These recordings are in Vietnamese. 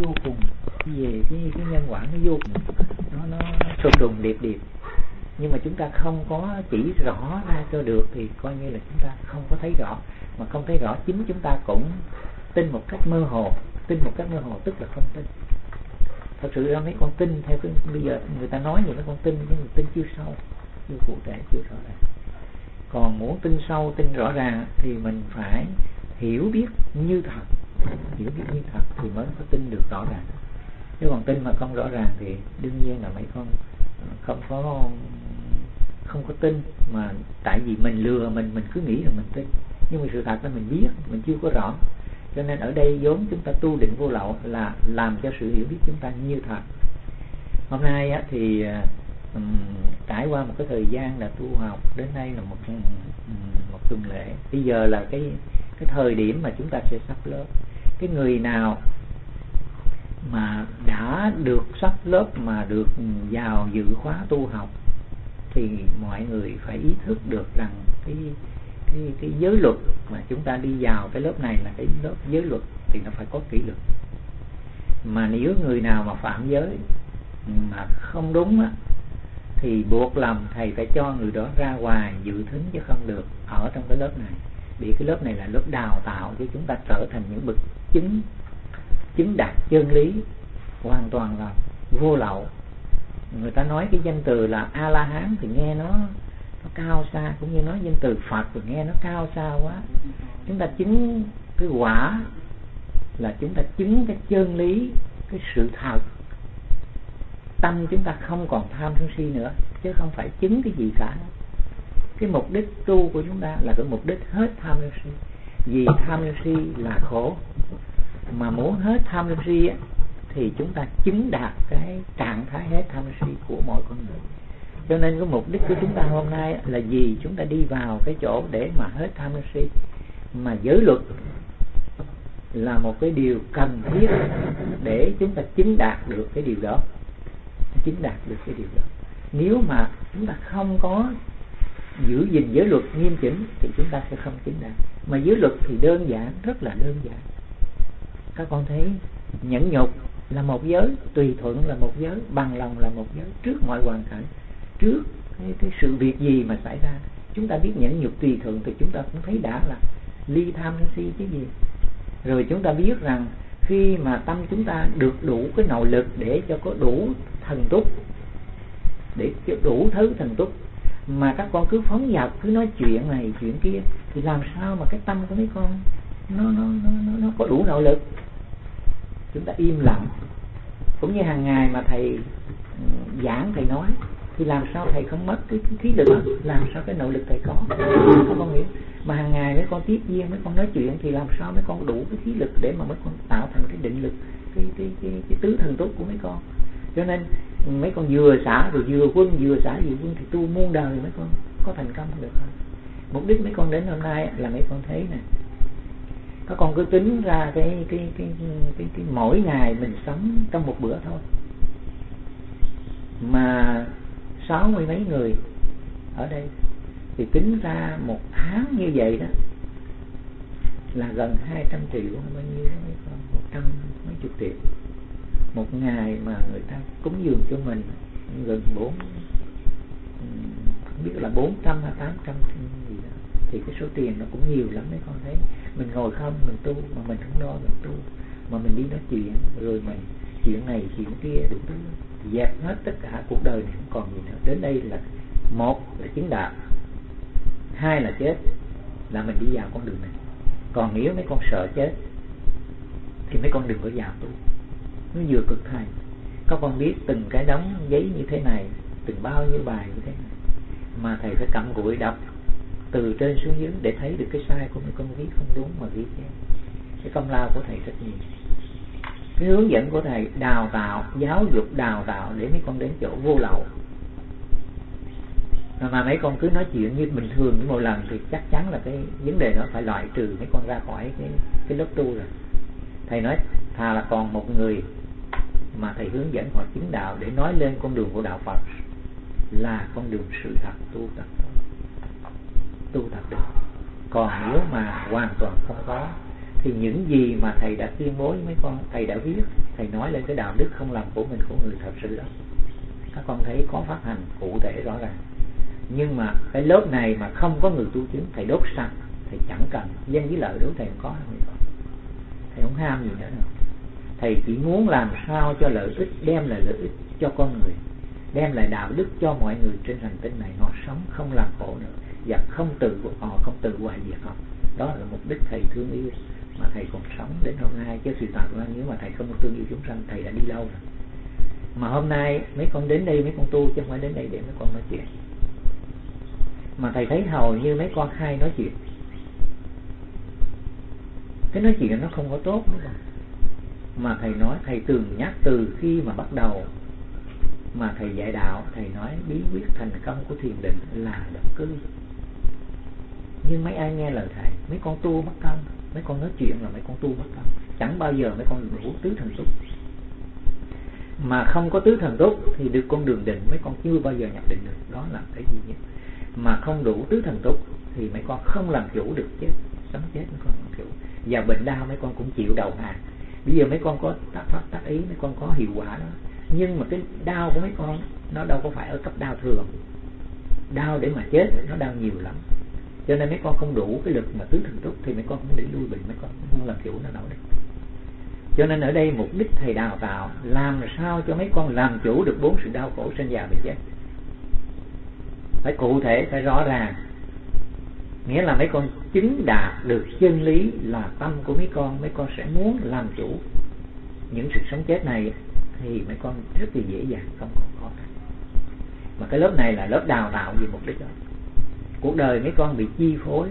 vô cùng, về cái nhân quả nó vô cùng, nó trùng trùng điệp điệp. Nhưng mà chúng ta không có chỉ rõ ra cho được thì coi như là chúng ta không có thấy rõ. Mà không thấy rõ chính chúng ta cũng tin một cách mơ hồ. Tin một cách mơ hồ tức là không tin. Thật sự ra mấy con tin theo cái bây giờ người ta nói nhiều mấy con tin, nhưng mà tin chưa sâu, chưa cụ thể, chưa rõ ràng. Còn muốn tin sâu, tin rõ ràng thì mình phải hiểu biết như thật. Hiểu biết như thật thì mới có tin được rõ ràng. Nếu còn tin mà không rõ ràng thì đương nhiên là mấy con không có tin. Mà tại vì mình lừa mình cứ nghĩ là mình tin, nhưng mà sự thật là mình biết, mình chưa có rõ. Cho nên ở đây vốn chúng ta tu định vô lậu là làm cho sự hiểu biết chúng ta như thật. Hôm nay á, thì trải qua một cái thời gian là tu học, đến nay là một tuần lễ. Bây giờ là cái thời điểm mà chúng ta sẽ sắp lớp. Cái người nào mà đã được sắp lớp mà được vào dự khóa tu học thì mọi người phải ý thức được rằng cái giới luật mà chúng ta đi vào cái lớp này là cái lớp giới luật thì nó phải có kỷ luật. Mà nếu người nào mà phạm giới mà không đúng á, thì buộc lòng thầy phải cho người đó ra ngoài dự thính chứ không được ở trong cái lớp này. Vì cái lớp này là lớp đào tạo cho chúng ta trở thành những bậc chứng đạt chân lý, hoàn toàn là vô lậu. Người ta nói cái danh từ là A-la-hán thì nghe nó cao xa, cũng như nói danh từ Phật thì nghe nó cao xa quá. Chúng ta chứng cái quả là chúng ta chứng cái chân lý, cái sự thật. Tâm chúng ta không còn tham sân si nữa, chứ không phải chứng cái gì cả. Cái mục đích tu của chúng ta là cái mục đích hết tham sân si. Vì tham sân si là khổ. Mà muốn hết tham sân si á, thì chúng ta chứng đạt cái trạng thái hết tham sân si của mọi con người. Cho nên cái mục đích của chúng ta hôm nay là gì? Chúng ta đi vào cái chỗ để mà hết tham sân si. Mà giới luật là một cái điều cần thiết để chúng ta chứng đạt được cái điều đó. Chứng đạt được cái điều đó. Nếu mà chúng ta không có giữ gìn giới luật nghiêm chỉnh thì chúng ta sẽ không chứng đạt. Mà giới luật thì đơn giản, rất là đơn giản. Các con thấy nhẫn nhục là một giới, tùy thuận là một giới, bằng lòng là một giới. Trước mọi hoàn cảnh, trước cái sự việc gì mà xảy ra, chúng ta biết nhẫn nhục tùy thuận thì chúng ta cũng thấy đã là ly tham sân si chứ gì. Rồi chúng ta biết rằng khi mà tâm chúng ta được đủ cái nội lực để cho có đủ thần túc, để cho đủ thứ thần túc, mà các con cứ phóng dật, cứ nói chuyện này chuyện kia, thì làm sao mà cái tâm của mấy con nó có đủ nội lực. Chúng ta im lặng. Cũng như hàng ngày mà thầy giảng, thầy nói, thì làm sao thầy không mất cái khí lực đó, làm sao cái nội lực thầy có. Các con hiểu. Mà hàng ngày mấy con tiếp viên, mấy con nói chuyện thì làm sao mấy con đủ cái khí lực để mà mấy con tạo thành cái định lực, cái tứ thần túc của mấy con. Cho nên mấy con vừa xả rồi vừa quân, vừa xả vừa quân thì tu muôn đời mấy con có thành công được không? Mục đích mấy con đến hôm nay là mấy con thấy nè, các con cứ tính ra cái mỗi ngày mình sống trong một bữa thôi mà 60 mấy người ở đây thì tính ra một tháng như vậy đó là gần 200 triệu, bao nhiêu đó mấy con, 100 mấy chục triệu một ngày mà người ta cúng dường cho mình gần không biết là 400 hay 800 gì đó, thì cái số tiền nó cũng nhiều lắm mấy con thấy. Mình ngồi không, mình tu mà mình không lo mình tu, mà mình đi nói chuyện rồi mình chuyện này chuyện kia đủ thứ, dẹp hết tất cả cuộc đời này không còn gì nữa. Đến đây là một là chứng đạo, hai là chết, là mình đi vào con đường này. Còn nếu mấy con sợ chết thì mấy con đừng có vào tu, nó vừa cực thầy. Các con biết từng cái đống giấy như thế này, từng bao nhiêu bài như thế này, mà thầy phải cặm cụi đọc từ trên xuống dưới để thấy được cái sai của mấy con viết không đúng mà viết thế. Cái công lao của thầy rất nhiều. Cái hướng dẫn của thầy đào tạo, giáo dục đào tạo để mấy con đến chỗ vô lậu. Mà mấy con cứ nói chuyện như bình thường như một lần thì chắc chắn là cái vấn đề đó phải loại trừ mấy con ra khỏi cái lớp tu rồi. Thầy nói thà là còn một người mà thầy hướng dẫn họ chứng đạo để nói lên con đường của đạo Phật là con đường sự thật, tu tập được. Còn nếu mà hoàn toàn không có thì những gì mà thầy đã tuyên bố với mấy con, thầy đã viết, thầy nói lên cái đạo đức không làm của mình của người thật sự đó. Các con thấy có phát hành cụ thể rõ ràng. Nhưng mà cái lớp này mà không có người tu chứng, thầy đốt sạch, thầy chẳng cần danh với lợi đối thầy không có đâu. Thầy không ham gì nữa đâu. Thầy chỉ muốn làm sao cho lợi ích, đem lại lợi ích cho con người, đem lại đạo đức cho mọi người trên hành tinh này, họ sống không làm khổ nữa và không tự hoại diệt họ. Đó là mục đích thầy thương yêu mà thầy còn sống đến hôm nay. Chứ sự thật là nếu mà thầy không thương yêu chúng sanh, thầy đã đi lâu rồi. Mà hôm nay mấy con đến đây, mấy con tu chứ không phải đến đây để mấy con nói chuyện. Mà thầy thấy hầu như mấy con hay nói chuyện. Cái nói chuyện nó không có tốt nữa. Mà thầy nói, thầy từng nhắc từ khi mà bắt đầu mà thầy dạy đạo, thầy nói bí quyết thành công của thiền định là động cư. Nhưng mấy ai nghe lời thầy, mấy con tu mất công, mấy con nói chuyện là mấy con tu mất công. Chẳng bao giờ mấy con đủ tứ thần túc. Mà không có tứ thần túc thì được con đường định mấy con chưa bao giờ nhập định được. Đó là cái gì nhất. Mà không đủ tứ thần túc thì mấy con không làm chủ được chết, sống chết mấy con làm chủ. Và bệnh đau mấy con cũng chịu đầu hàng. Bây giờ mấy con có tác pháp tác ý, mấy con có hiệu quả đó. Nhưng mà cái đau của mấy con nó đâu có phải ở cấp đau thường. Đau để mà chết nó đau nhiều lắm. Cho nên mấy con không đủ cái lực mà tứ thần túc thì mấy con không để lui bệnh, mấy con không làm chủ nó nổi được. Cho nên ở đây mục đích thầy đào tạo làm sao cho mấy con làm chủ được 4 sự đau khổ sinh già bệnh chết. Phải cụ thể, phải rõ ràng. Nghĩa là mấy con chứng đạt được chân lý là tâm của mấy con sẽ muốn làm chủ những sự sống chết này thì mấy con rất là dễ dàng, không còn khó khăn. Mà cái lớp này là lớp đào tạo vì mục đích đó. Cuộc đời mấy con bị chi phối,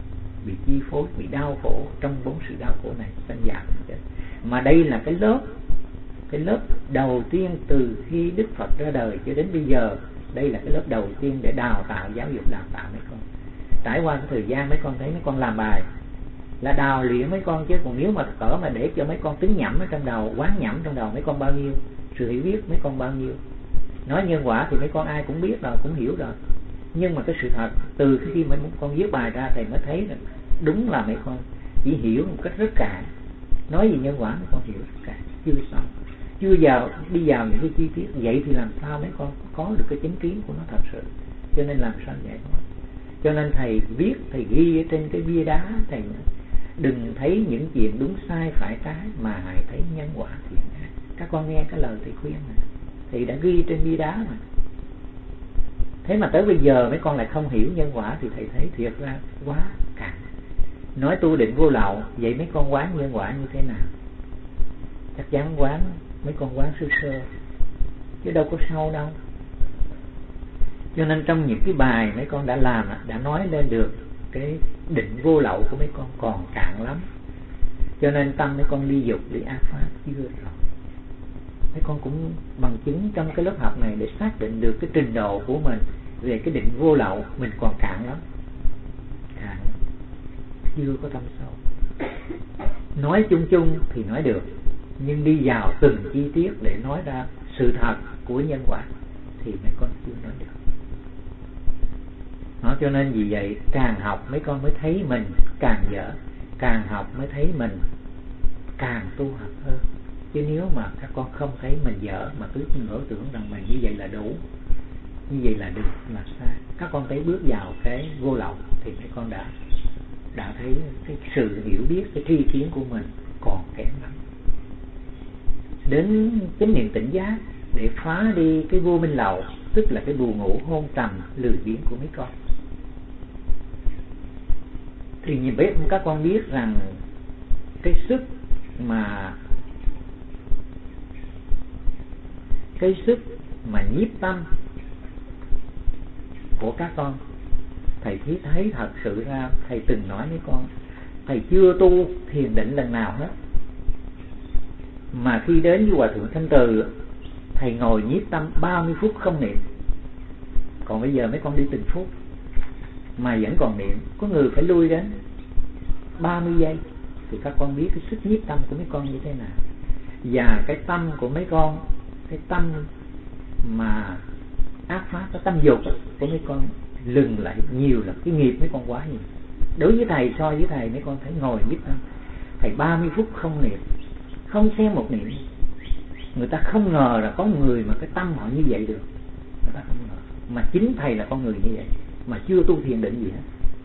bị đau khổ trong 4 sự đau khổ này, sinh già bệnh chết. Mà đây là cái lớp đầu tiên từ khi Đức Phật ra đời cho đến bây giờ. Đây là cái lớp đầu tiên để đào tạo, giáo dục đào tạo mấy con. Trải qua cái thời gian mấy con thấy mấy con làm bài là đào luyện mấy con, chứ còn nếu mà cỡ mà để cho mấy con tính nhẩm ở trong đầu, quán nhẩm trong đầu mấy con bao nhiêu, sự hiểu biết mấy con bao nhiêu. Nói nhân quả thì mấy con ai cũng biết rồi, cũng hiểu rồi. Nhưng mà cái sự thật từ khi mấy con viết bài ra thầy mới thấy là đúng là mấy con chỉ hiểu một cách rất cạn. Nói gì nhân quả mấy con hiểu rất cạn, chưa xong, chưa đi vào những cái chi tiết. Vậy thì làm sao mấy con có được cái chánh kiến của nó thật sự. Cho nên làm sao vậy thôi. Cho nên thầy viết, thầy ghi ở trên cái bia đá, thầy đừng thấy những chuyện đúng sai phải trái mà hãy thấy nhân quả thiện ác. Các con nghe cái lời thầy khuyên này, thầy đã ghi trên bia đá mà. Thế mà tới bây giờ mấy con lại không hiểu nhân quả thì thầy thấy thiệt ra quá cạn. Nói tu định vô lậu, vậy mấy con quán nhân quả như thế nào? Chắc chắn quán, mấy con quán sơ sơ chứ đâu có sâu đâu. Cho nên trong những cái bài mấy con đã làm, đã nói lên được cái định vô lậu của mấy con còn cạn lắm. Cho nên tâm mấy con ly dục, ly ác pháp chưa rồi. Mấy con cũng bằng chứng trong cái lớp học này để xác định được cái trình độ của mình về cái định vô lậu mình còn cạn lắm. Cạn, chưa có thâm sâu. Nói chung chung thì nói được, nhưng đi vào từng chi tiết để nói ra sự thật của nhân quả thì mấy con chưa nói được. Nó cho nên vì vậy càng học mấy con mới thấy mình càng dở, càng học mới thấy mình càng tu học hơn. Chứ nếu mà các con không thấy mình dở mà cứ ngỡ tưởng rằng mình như vậy là đủ, như vậy là được, là sai. Các con thấy bước vào cái vô lậu thì mấy con đã thấy cái sự hiểu biết, cái tri kiến của mình còn kém lắm. Đến chánh niệm tỉnh giác để phá đi cái vô minh lậu, tức là cái buồn ngủ hôn trầm lười biếng của mấy con. Thì nhìn biết các con biết rằng cái sức mà nhiếp tâm của các con, thầy thấy thật sự ra, thầy từng nói với con, thầy chưa tu thiền định lần nào hết, mà khi đến với Hòa Thượng Thanh Từ, thầy ngồi nhiếp tâm 30 phút không niệm. Còn bây giờ mấy con đi từng phút mà vẫn còn niệm. Có người phải lui đến 30 giây. Thì các con biết cái sức nhiếp tâm của mấy con như thế nào. Và cái tâm của mấy con, cái tâm mà ác pháp, cái tâm dục của mấy con lừng lại nhiều lắm. Cái nghiệp mấy con quá nhiều. Đối với thầy, so với thầy mấy con thấy ngồi nhiếp tâm, thầy 30 phút không niệm, không xem một niệm. Người ta không ngờ là có người mà cái tâm họ như vậy được. Người ta không ngờ. Mà chính thầy là con người như vậy, mà chưa tu thiền định gì hết.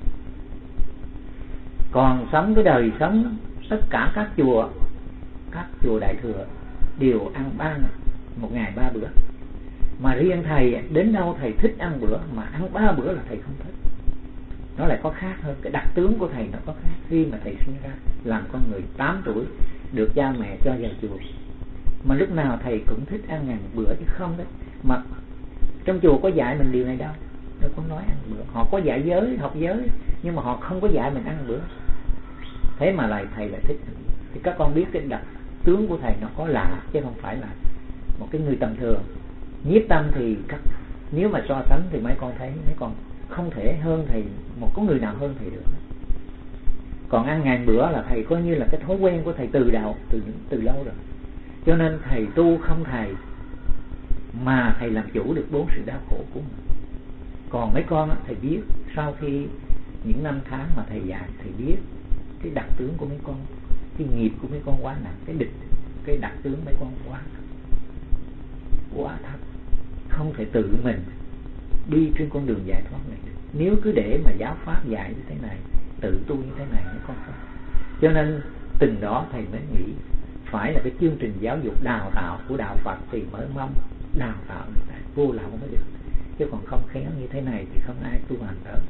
Còn sống cái đời sống, tất cả các chùa Đại Thừa đều ăn 1 ngày 3 bữa. Mà riêng thầy đến đâu thầy thích ăn bữa, mà ăn 3 bữa là thầy không thích. Nó lại có khác hơn. Cái đặc tướng của thầy nó có khác. Khi mà thầy sinh ra làm con người 8 tuổi, được cha mẹ cho vào chùa, mà lúc nào thầy cũng thích ăn ngàn bữa chứ không đấy. Mà trong chùa có dạy mình điều này đâu, đâu có nói ăn bữa. Họ có dạy giới, học giới, nhưng mà họ không có dạy mình ăn bữa. Thế mà lại thầy lại thích. Thì các con biết cái đặc tướng của thầy nó có lạ, chứ không phải là một cái người tầm thường. Nhiếp tâm thì nếu mà so sánh thì mấy con thấy mấy con không thể hơn thầy, một có người nào hơn thầy được. Còn ăn ngàn bữa là thầy coi như là cái thói quen của thầy từ lâu rồi. Cho nên thầy tu không thầy, mà thầy làm chủ được 4 sự đau khổ của mình. Còn mấy con thầy biết, sau khi những năm tháng mà thầy dạy, thầy biết cái đặc tướng của mấy con, cái nghiệp của mấy con quá nặng, cái đặc tướng mấy con quá thấp, không thể tự mình đi trên con đường giải thoát này được. Nếu cứ để mà giáo pháp dạy như thế này, tự tu như thế này, mấy con không. Cho nên từng đó thầy mới nghĩ phải là cái chương trình giáo dục đào tạo của đạo Phật thì mới mong đào tạo được vô lậu mới được, chứ còn không khéo như thế này thì không ai tu hành được.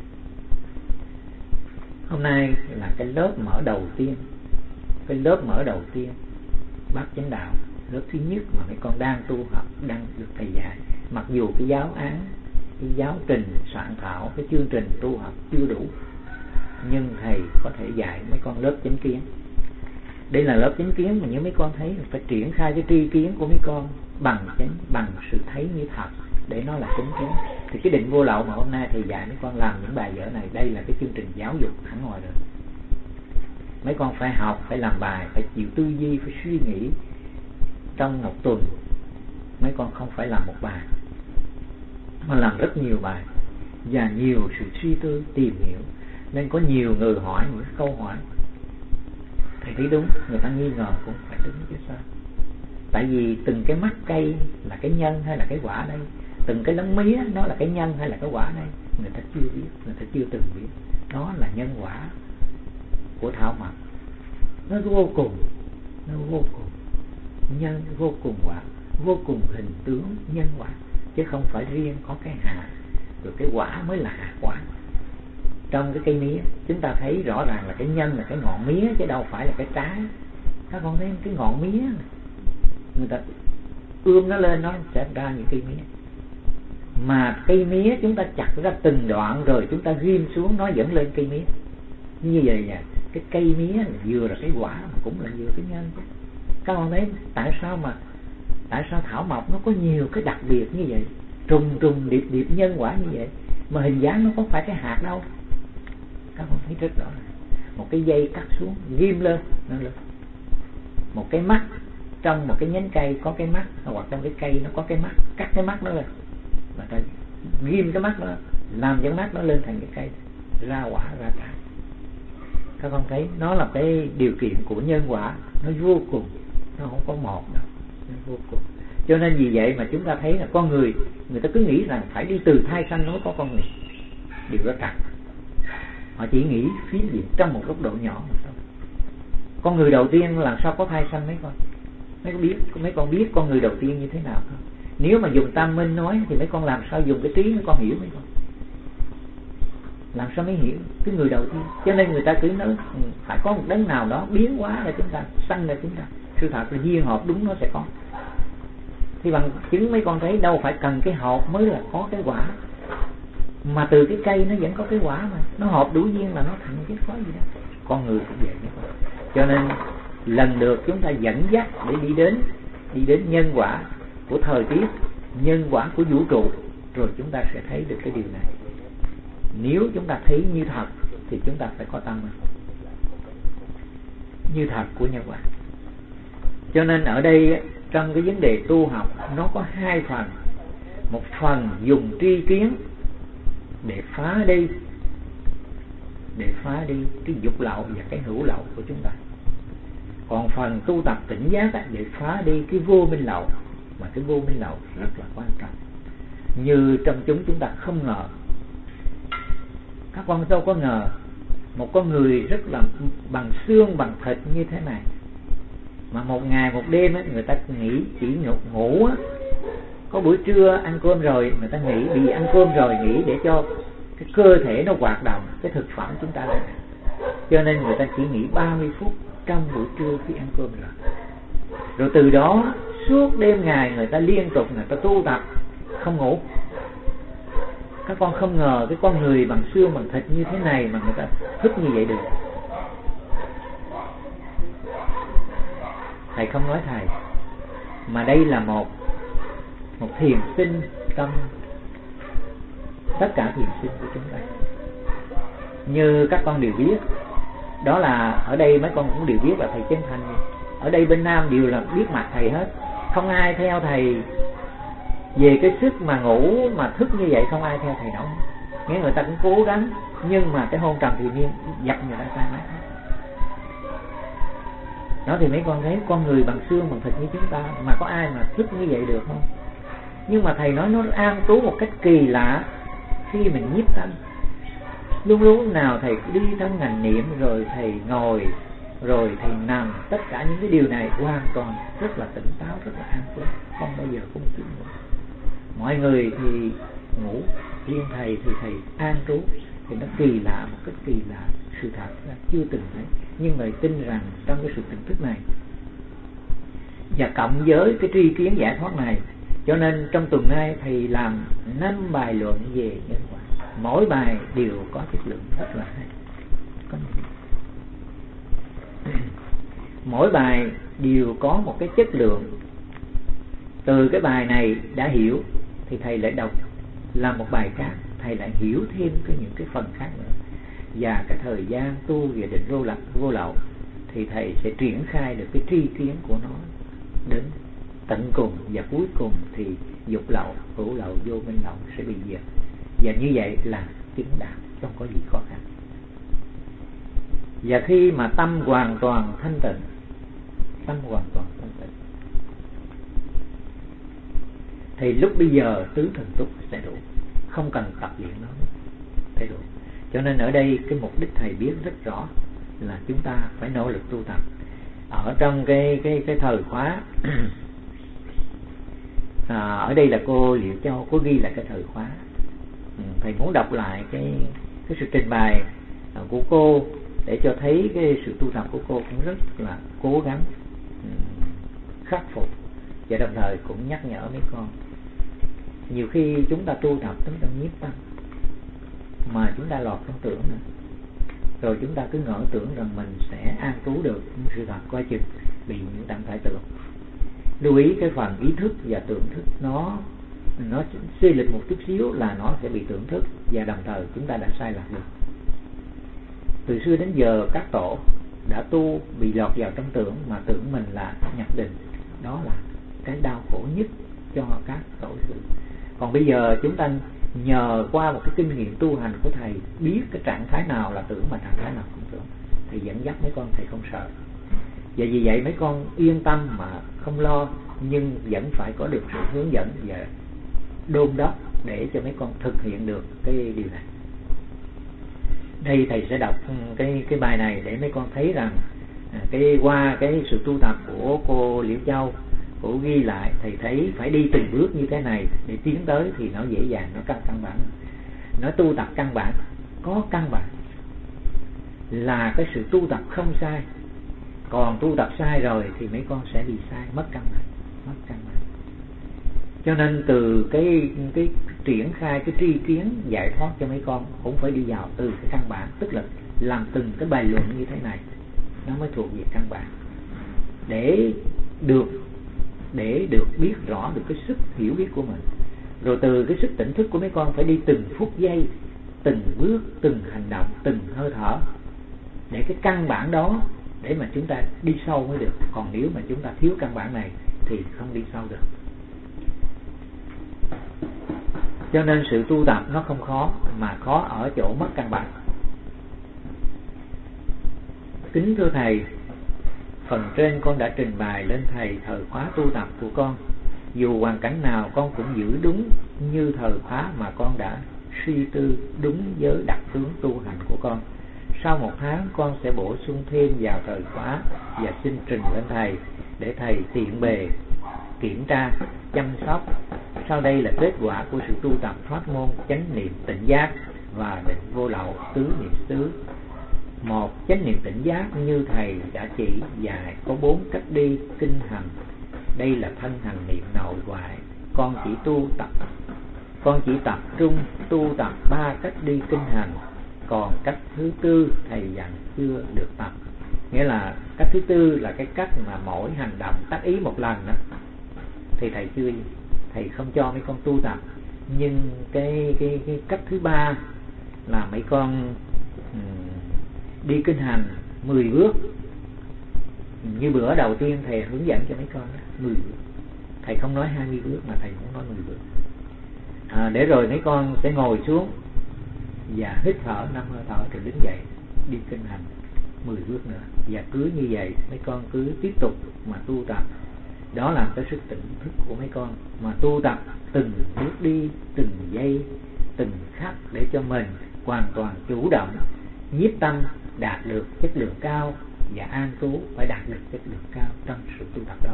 Hôm nay là cái lớp mở đầu tiên, Bát Chánh Đạo, lớp thứ nhất mà mấy con đang tu học, đang được thầy dạy. Mặc dù cái giáo án, cái giáo trình soạn thảo, cái chương trình tu học chưa đủ, nhưng thầy có thể dạy mấy con lớp chánh kiến. Đây là lớp chánh kiến mà như mấy con thấy phải triển khai cái tri kiến của mấy con bằng sự thấy như thật, để nó là chánh kiến. Thì cái định vô lậu mà hôm nay thầy dạy mấy con làm những bài vở này, đây là cái chương trình giáo dục hẳn ngoài rồi. Mấy con phải học, phải làm bài, phải chịu tư duy, phải suy nghĩ. Trong một tuần mấy con không phải làm một bài, mà làm rất nhiều bài và nhiều sự suy tư tìm hiểu. Nên có nhiều người hỏi những câu hỏi thầy thấy đúng, người ta nghi ngờ cũng phải đúng chứ sao. Tại vì từng cái mắt cây là cái nhân hay là cái quả đây, từng cái lóng mía nó là cái nhân hay là cái quả đây, người ta chưa biết, người ta chưa từng biết. Nó là nhân quả của thảo mộc, nó vô cùng nhân, vô cùng quả, vô cùng hình tướng nhân quả, chứ không phải riêng có cái hạt rồi cái quả mới là hạt quả. Trong cái cây mía chúng ta thấy rõ ràng là cái nhân là cái ngọn mía, chứ đâu phải là cái trái. Các con thấy cái ngọn mía này, người ta ươm nó lên nó sẽ ra những cây mía. Mà cây mía chúng ta chặt ra từng đoạn rồi chúng ta ghim xuống nó vẫn lên cây mía. Như vậy nè, cái cây mía là vừa là cái quả mà cũng là vừa cái nhân. Các con thấy tại sao thảo mộc nó có nhiều cái đặc biệt như vậy, trùng điệp nhân quả như vậy, mà hình dáng nó không phải cái hạt đâu. Các con thấy rất rõ, một cái dây cắt xuống ghim lên nó lên. Một cái mắt, trong một cái nhánh cây có cái mắt, hoặc trong cái cây nó có cái mắt, cắt cái mắt nó lên, mà ta ghim cái mắt nó, làm cho cái mắt nó lên thành cái cây, ra quả ra trái. Các con thấy nó là cái điều kiện của nhân quả, nó vô cùng, nó không có một đâu, nó vô cùng. Cho nên vì vậy mà chúng ta thấy là con người ta cứ nghĩ rằng phải đi từ thai sanh mới có con người. Điều đó trật. Họ chỉ nghĩ phiến diện trong một góc độ nhỏ mà thôi. Con người đầu tiên làm sao có thai sanh mấy con? Mấy con biết con người đầu tiên như thế nào không? Nếu mà dùng tam minh nói thì mấy con làm sao dùng cái trí mấy con hiểu mấy con? Làm sao mới hiểu cái người đầu tiên? Cho nên người ta cứ nói phải có một đấng nào đó biến hóa để chúng ta sanh ra chúng ta. Sự thật là duyên hợp đúng nó sẽ có. Thì bằng chứng mấy con thấy đâu phải cần cái hộp mới là có cái quả, mà từ cái cây nó vẫn có cái quả mà. Nó hợp đủ duyên là nó thành cái có gì đó. Con người cũng vậy. Cho nên lần được chúng ta dẫn dắt để đi đến nhân quả của thời tiết, nhân quả của vũ trụ, rồi chúng ta sẽ thấy được cái điều này. Nếu chúng ta thấy như thật thì chúng ta phải có tâm như thật của nhân quả. Cho nên ở đây trong cái vấn đề tu học nó có hai phần. Một phần dùng tri kiến để phá đi cái dục lậu và cái hữu lậu của chúng ta. Còn phần tu tập tỉnh giác để phá đi cái vô minh lậu, mà cái vô minh lậu rất là quan trọng. Như trong chúng ta không ngờ, các con đâu có ngờ một con người rất là bằng xương bằng thịt như thế này, mà một ngày một đêm người ta nghĩ chỉ ngủ có buổi trưa ăn cơm rồi người ta nghĩ bị ăn cơm rồi, nghĩ để cho cái cơ thể nó hoạt động, cái thực phẩm chúng ta lại, cho nên người ta chỉ nghỉ 30 phút trong buổi trưa khi ăn cơm rồi từ đó suốt đêm ngày người ta liên tục người ta tu tập không ngủ. Các con không ngờ cái con người bằng xương bằng thịt như thế này mà người ta thức như vậy được. Thầy không nói thầy, mà đây là một thiền sinh trong tất cả thiền sinh của chúng ta. Như các con đều biết, đó là ở đây mấy con cũng đều biết là thầy Chân Thành ở đây bên Nam đều là biết mặt thầy hết. Không ai theo thầy về cái sức mà ngủ mà thức như vậy, không ai theo thầy đâu. Nghe người ta cũng cố gắng, nhưng mà cái hôn trầm thì niên dập người ta sai mát. Đó thì mấy con thấy con người bằng xương bằng thịt như chúng ta mà có ai mà thức như vậy được không? Nhưng mà thầy nói nó an trú một cách kỳ lạ khi mình nhiếp tâm. Luôn lúc nào thầy đi trong ngành niệm, rồi thầy ngồi, rồi thầy nằm, tất cả những cái điều này hoàn toàn rất là tỉnh táo, rất là an trú, không bao giờ không chịu ngủ. Mọi người thì ngủ, riêng thầy thì thầy an trú, thì nó kỳ lạ, một cách kỳ lạ, sự thật là chưa từng thấy. Nhưng người tin rằng trong cái sự tỉnh thức này và cộng với cái tri kiến giải thoát này, cho nên trong tuần nay thầy làm 5 bài luận về nhân quả. Mỗi bài đều có chất lượng rất là hay. Mỗi bài đều có một cái chất lượng. Từ cái bài này đã hiểu thì thầy lại đọc làm một bài khác, thầy lại hiểu thêm những cái phần khác nữa. Và cái thời gian tu về định vô lậu thì thầy sẽ triển khai được cái tri kiến của nó đến tận cùng, và cuối cùng thì dục lậu, hữu lậu, vô minh lậu sẽ bị diệt. Và như vậy là chứng đạo, không có gì khó khăn. Và khi mà tâm hoàn toàn thanh tịnh, thì lúc bây giờ tứ thần túc sẽ đủ, không cần tập luyện nó thấy đủ. Cho nên ở đây cái mục đích thầy biết rất rõ là chúng ta phải nỗ lực tu tập. Ở trong cái thời khóa ở đây là cô Liệu Châu có ghi lại cái thời khóa. Thầy muốn đọc lại cái sự trình bày của cô để cho thấy cái sự tu tập của cô cũng rất là cố gắng khắc phục, và đồng thời cũng nhắc nhở mấy con. Nhiều khi chúng ta tu tập chúng ta nhiếp tâm mà chúng ta lọt trong tưởng nữa, rồi chúng ta cứ ngỡ tưởng rằng mình sẽ an trú được, nhưng sự thật coi chừng bị những trạng thái tưởng. Lưu ý cái phần ý thức và tưởng thức nó suy lệch một chút xíu là nó sẽ bị tưởng thức, và đồng thời chúng ta đã sai lạc được. Từ xưa đến giờ các tổ đã tu bị lọt vào trong tưởng mà tưởng mình là nhập định, đó là cái đau khổ nhất cho các tổ sư. Còn bây giờ chúng ta nhờ qua một cái kinh nghiệm tu hành của thầy biết cái trạng thái nào là tưởng mà trạng thái nào không tưởng, thầy dẫn dắt mấy con, thầy không sợ. Và vì vậy mấy con yên tâm mà không lo, nhưng vẫn phải có được sự hướng dẫn và đôn đốc để cho mấy con thực hiện được cái điều này. Đây thầy sẽ đọc cái bài này để mấy con thấy rằng qua cái sự tu tập của cô Liễu Châu, cô ghi lại, thầy thấy phải đi từng bước như thế này để tiến tới thì nó dễ dàng, nó căn bản. Nói tu tập căn bản, có căn bản là cái sự tu tập không sai. Còn tu tập sai rồi thì mấy con sẽ bị sai, mất căn bản. Cho nên từ cái triển khai cái tri kiến giải thoát cho mấy con cũng phải đi vào từ cái căn bản, tức là làm từng cái bài luận như thế này, nó mới thuộc về căn bản, để được biết rõ được cái sức hiểu biết của mình. Rồi từ cái sức tỉnh thức của mấy con phải đi từng phút giây, từng bước, từng hành động, từng hơi thở, để cái căn bản đó để mà chúng ta đi sâu mới được. Còn nếu mà chúng ta thiếu căn bản này thì không đi sâu được. Cho nên sự tu tập nó không khó, mà khó ở chỗ mất căn bản. Kính thưa thầy, Phần trên con đã trình bày lên thầy thời khóa tu tập của con. Dù hoàn cảnh nào con cũng giữ đúng như thời khóa mà con đã suy tư đúng với đặc tướng tu hành của con. Sau 1 tháng con sẽ bổ sung thêm vào thời khóa và xin trình lên thầy để thầy tiện bề kiểm tra, chăm sóc. Sau đây là kết quả của sự tu tập thoát môn chánh niệm tỉnh giác và định vô lậu tứ niệm xứ. 1. Chánh niệm tỉnh giác như thầy đã chỉ dạy có 4 cách đi kinh hành. Đây là thân hành niệm nội ngoại. Con chỉ tập trung tu tập 3 cách đi kinh hành, còn cách thứ 4 thầy dặn chưa được tập. Nghĩa là cách thứ 4 là cái cách mà mỗi hành động tác ý một lần đó, thì thầy không cho mấy con tu tập. Nhưng cái cách thứ 3 là mấy con đi kinh hành 10 bước. Như bữa đầu tiên thầy hướng dẫn cho mấy con đó, 10 bước. Thầy không nói 20 bước mà thầy muốn nói 10 bước. Để rồi mấy con sẽ ngồi xuống và hít thở 5 hơi thở rồi đứng dậy đi kinh hành 10 bước nữa. Và cứ như vậy mấy con cứ tiếp tục mà tu tập. Đó là cái sức tỉnh thức của mấy con, mà tu tập từng bước đi, từng giây, từng khắc để cho mình hoàn toàn chủ động, nhiếp tâm đạt được chất lượng cao, và an trú phải đạt được chất lượng cao trong sự tu tập đó.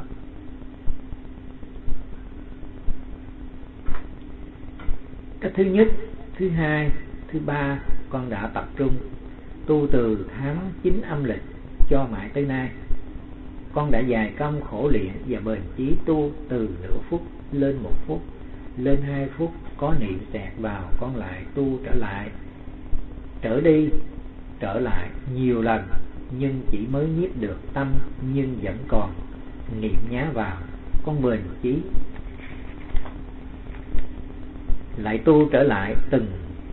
Cách thứ nhất, thứ hai, thứ ba con đã tập trung tu từ tháng 9 âm lịch cho mãi tới nay. Con đã dày công khổ luyện và bền chí tu từ nửa phút lên 1 phút, lên 2 phút, có niệm xẹt vào con lại tu trở lại, trở đi trở lại nhiều lần, nhưng chỉ mới nhiếp được tâm, nhưng vẫn còn niệm nhá vào. Con bền chí lại tu trở lại, từng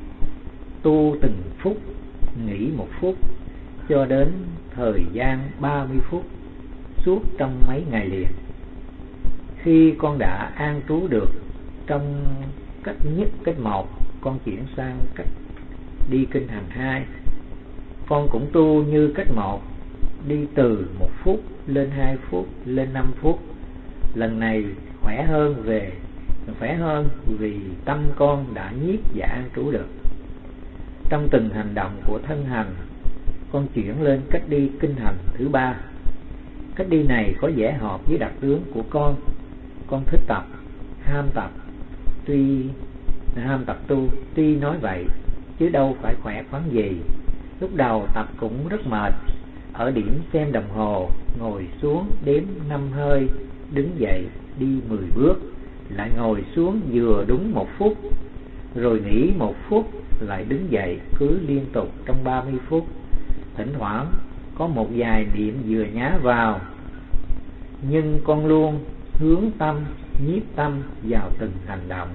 phút, nghỉ 1 phút, cho đến thời gian 30 phút suốt trong mấy ngày liền. Khi con đã an trú được trong cách nhất, cách 1, con chuyển sang cách đi kinh hành 2. Con cũng tu như cách 1, đi từ 1 phút lên 2 phút, lên 5 phút. Lần này khỏe hơn vì tâm con đã nhiếp và an trú được. Trong từng hành động của thân hành, con chuyển lên cách đi kinh hành thứ 3. Cách đi này có vẻ hợp với đặc tướng của con. Con thích tập, ham tập tu. Tuy nói vậy chứ đâu phải khỏe khoắn gì. Lúc đầu tập cũng rất mệt. Ở điểm xem đồng hồ, ngồi xuống đếm 5 hơi, đứng dậy đi 10 bước, lại ngồi xuống vừa đúng 1 phút, rồi nghỉ 1 phút, lại đứng dậy, cứ liên tục trong 30 phút. Thỉnh thoảng có một vài niệm vừa nhá vào, nhưng con luôn hướng tâm, nhiếp tâm vào từng hành động,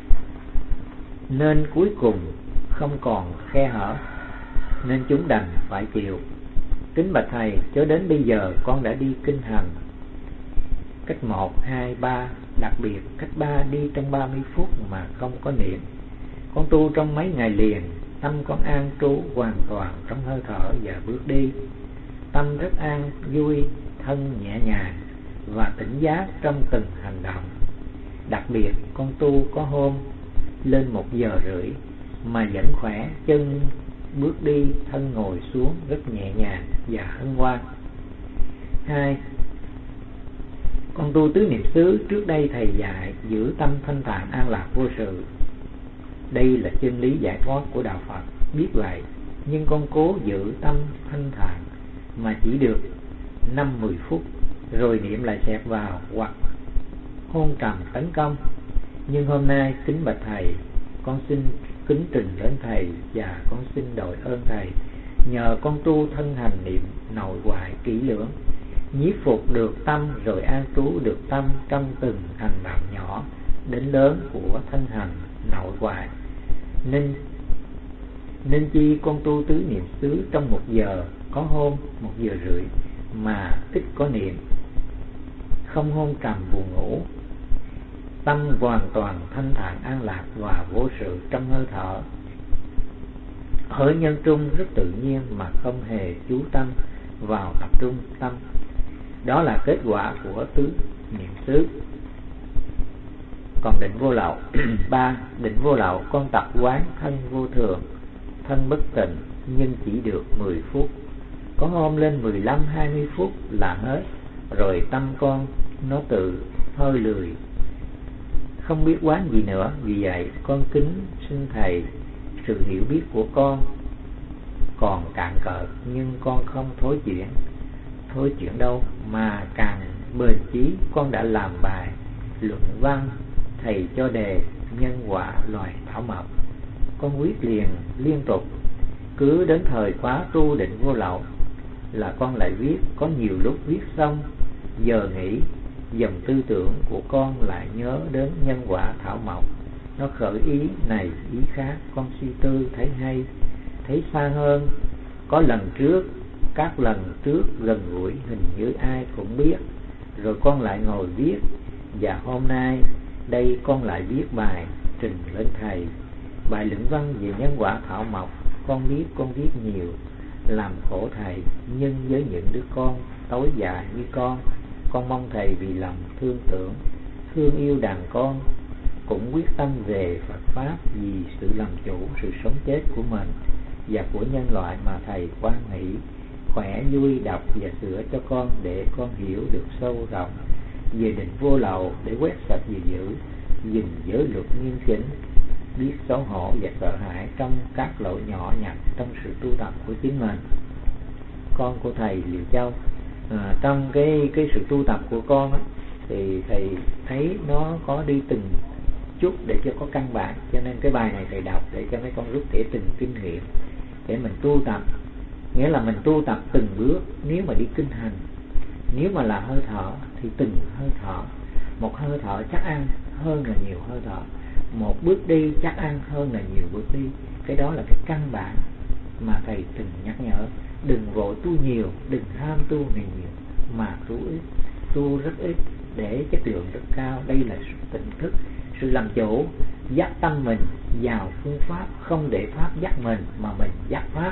nên cuối cùng không còn khe hở, nên chúng đành phải chịu. Kính bạch thầy, cho đến bây giờ con đã đi kinh hành cách 1, 2, 3, đặc biệt cách 3 đi trong 30 phút mà không có niệm. Con tu trong mấy ngày liền, tâm con an trú hoàn toàn trong hơi thở và bước đi. Tâm rất an vui, thân nhẹ nhàng và tỉnh giác trong từng hành động. Đặc biệt con tu có hôm lên 1 giờ rưỡi mà vẫn khỏe, chân bước đi, thân ngồi xuống rất nhẹ nhàng và hân hoan. 2. Con tu tứ niệm xứ, trước đây thầy dạy giữ tâm thanh thản an lạc vô sự. Đây là chân lý giải thoát của đạo Phật, biết vậy, nhưng con cố giữ tâm thanh thản mà chỉ được 5-10 phút, rồi niệm lại xẹt vào hoặc hôn trầm tấn công. Nhưng hôm nay kính bạch thầy, con xin kính trình đến thầy và con xin đội ơn thầy. Nhờ con tu thân hành niệm nội ngoại kỹ lưỡng, nhiếp phục được tâm rồi an trú được tâm trong từng hành động nhỏ đến lớn của thân hành nội ngoại, nên chi con tu tứ niệm xứ trong 1 giờ, có hôm 1 giờ rưỡi mà ít có niệm, không hôn trầm buồn ngủ, tâm hoàn toàn thanh thản an lạc và vô sự trong hơi thở. Ở nhân trung rất tự nhiên mà không hề chú tâm vào tập trung tâm. Đó là kết quả của tứ niệm xứ. Còn định vô lậu. 3. Định vô lậu, con tập quán thân vô thường, thân bất tịnh, nhưng chỉ được 10 phút. Có hôm lên 15-20 phút là hết, rồi tâm con nó tự hơi lười, không biết quán gì nữa. Vì vậy con kính xin thầy, sự hiểu biết của con còn cạn cợt, nhưng con không thối chuyển đâu, mà càng bền chí. Con đã làm bài luận văn, thầy cho đề nhân quả loài thảo mộc, con viết liên tục. Cứ đến thời khóa tu định vô lậu là con lại viết, có nhiều lúc viết xong giờ nghỉ, dòng tư tưởng của con lại nhớ đến nhân quả thảo mộc, nó khởi ý này ý khác. Con suy tư thấy hay, thấy xa hơn. Có các lần trước gần gũi, hình như ai cũng biết, rồi con lại ngồi viết. Và hôm nay đây con lại viết bài trình lên thầy, bài luận văn về nhân quả thảo mộc. Con viết nhiều, làm khổ thầy, nhưng với những đứa con tối dạ như con mong thầy vì lòng thương yêu đàn con, cũng quyết tâm về Phật Pháp, vì sự làm chủ sự sống chết của mình và của nhân loại mà thầy quan nghĩ khỏe vui đọc và sửa cho con, để con hiểu được sâu rộng về định vô lậu, để quét sạch gì dữ, gìn giới luật nghiêm chỉnh, biết xấu hổ và sợ hãi trong các lỗi nhỏ nhặt trong sự tu tập của chính mình. Con của thầy Liều Châu, trong cái sự tu tập của con á, thì thầy thấy nó có đi từng chút để cho có căn bản, cho nên cái bài này thầy đọc để cho mấy con rút tỉa từng kinh nghiệm để mình tu tập. Nghĩa là mình tu tập từng bước. Nếu mà đi kinh hành, nếu mà là hơi thở thì từng hơi thở, một hơi thở chắc ăn hơn là nhiều hơi thở, một bước đi chắc ăn hơn là nhiều bước đi. Cái đó là cái căn bản mà thầy từng nhắc nhở. Đừng vội tu nhiều, đừng ham tu nhiều, mà tu ít, tu rất ít để chất lượng rất cao. Đây là sự tỉnh thức, sự làm chủ, dắt tâm mình vào phương pháp, không để pháp dắt mình mà mình dắt pháp.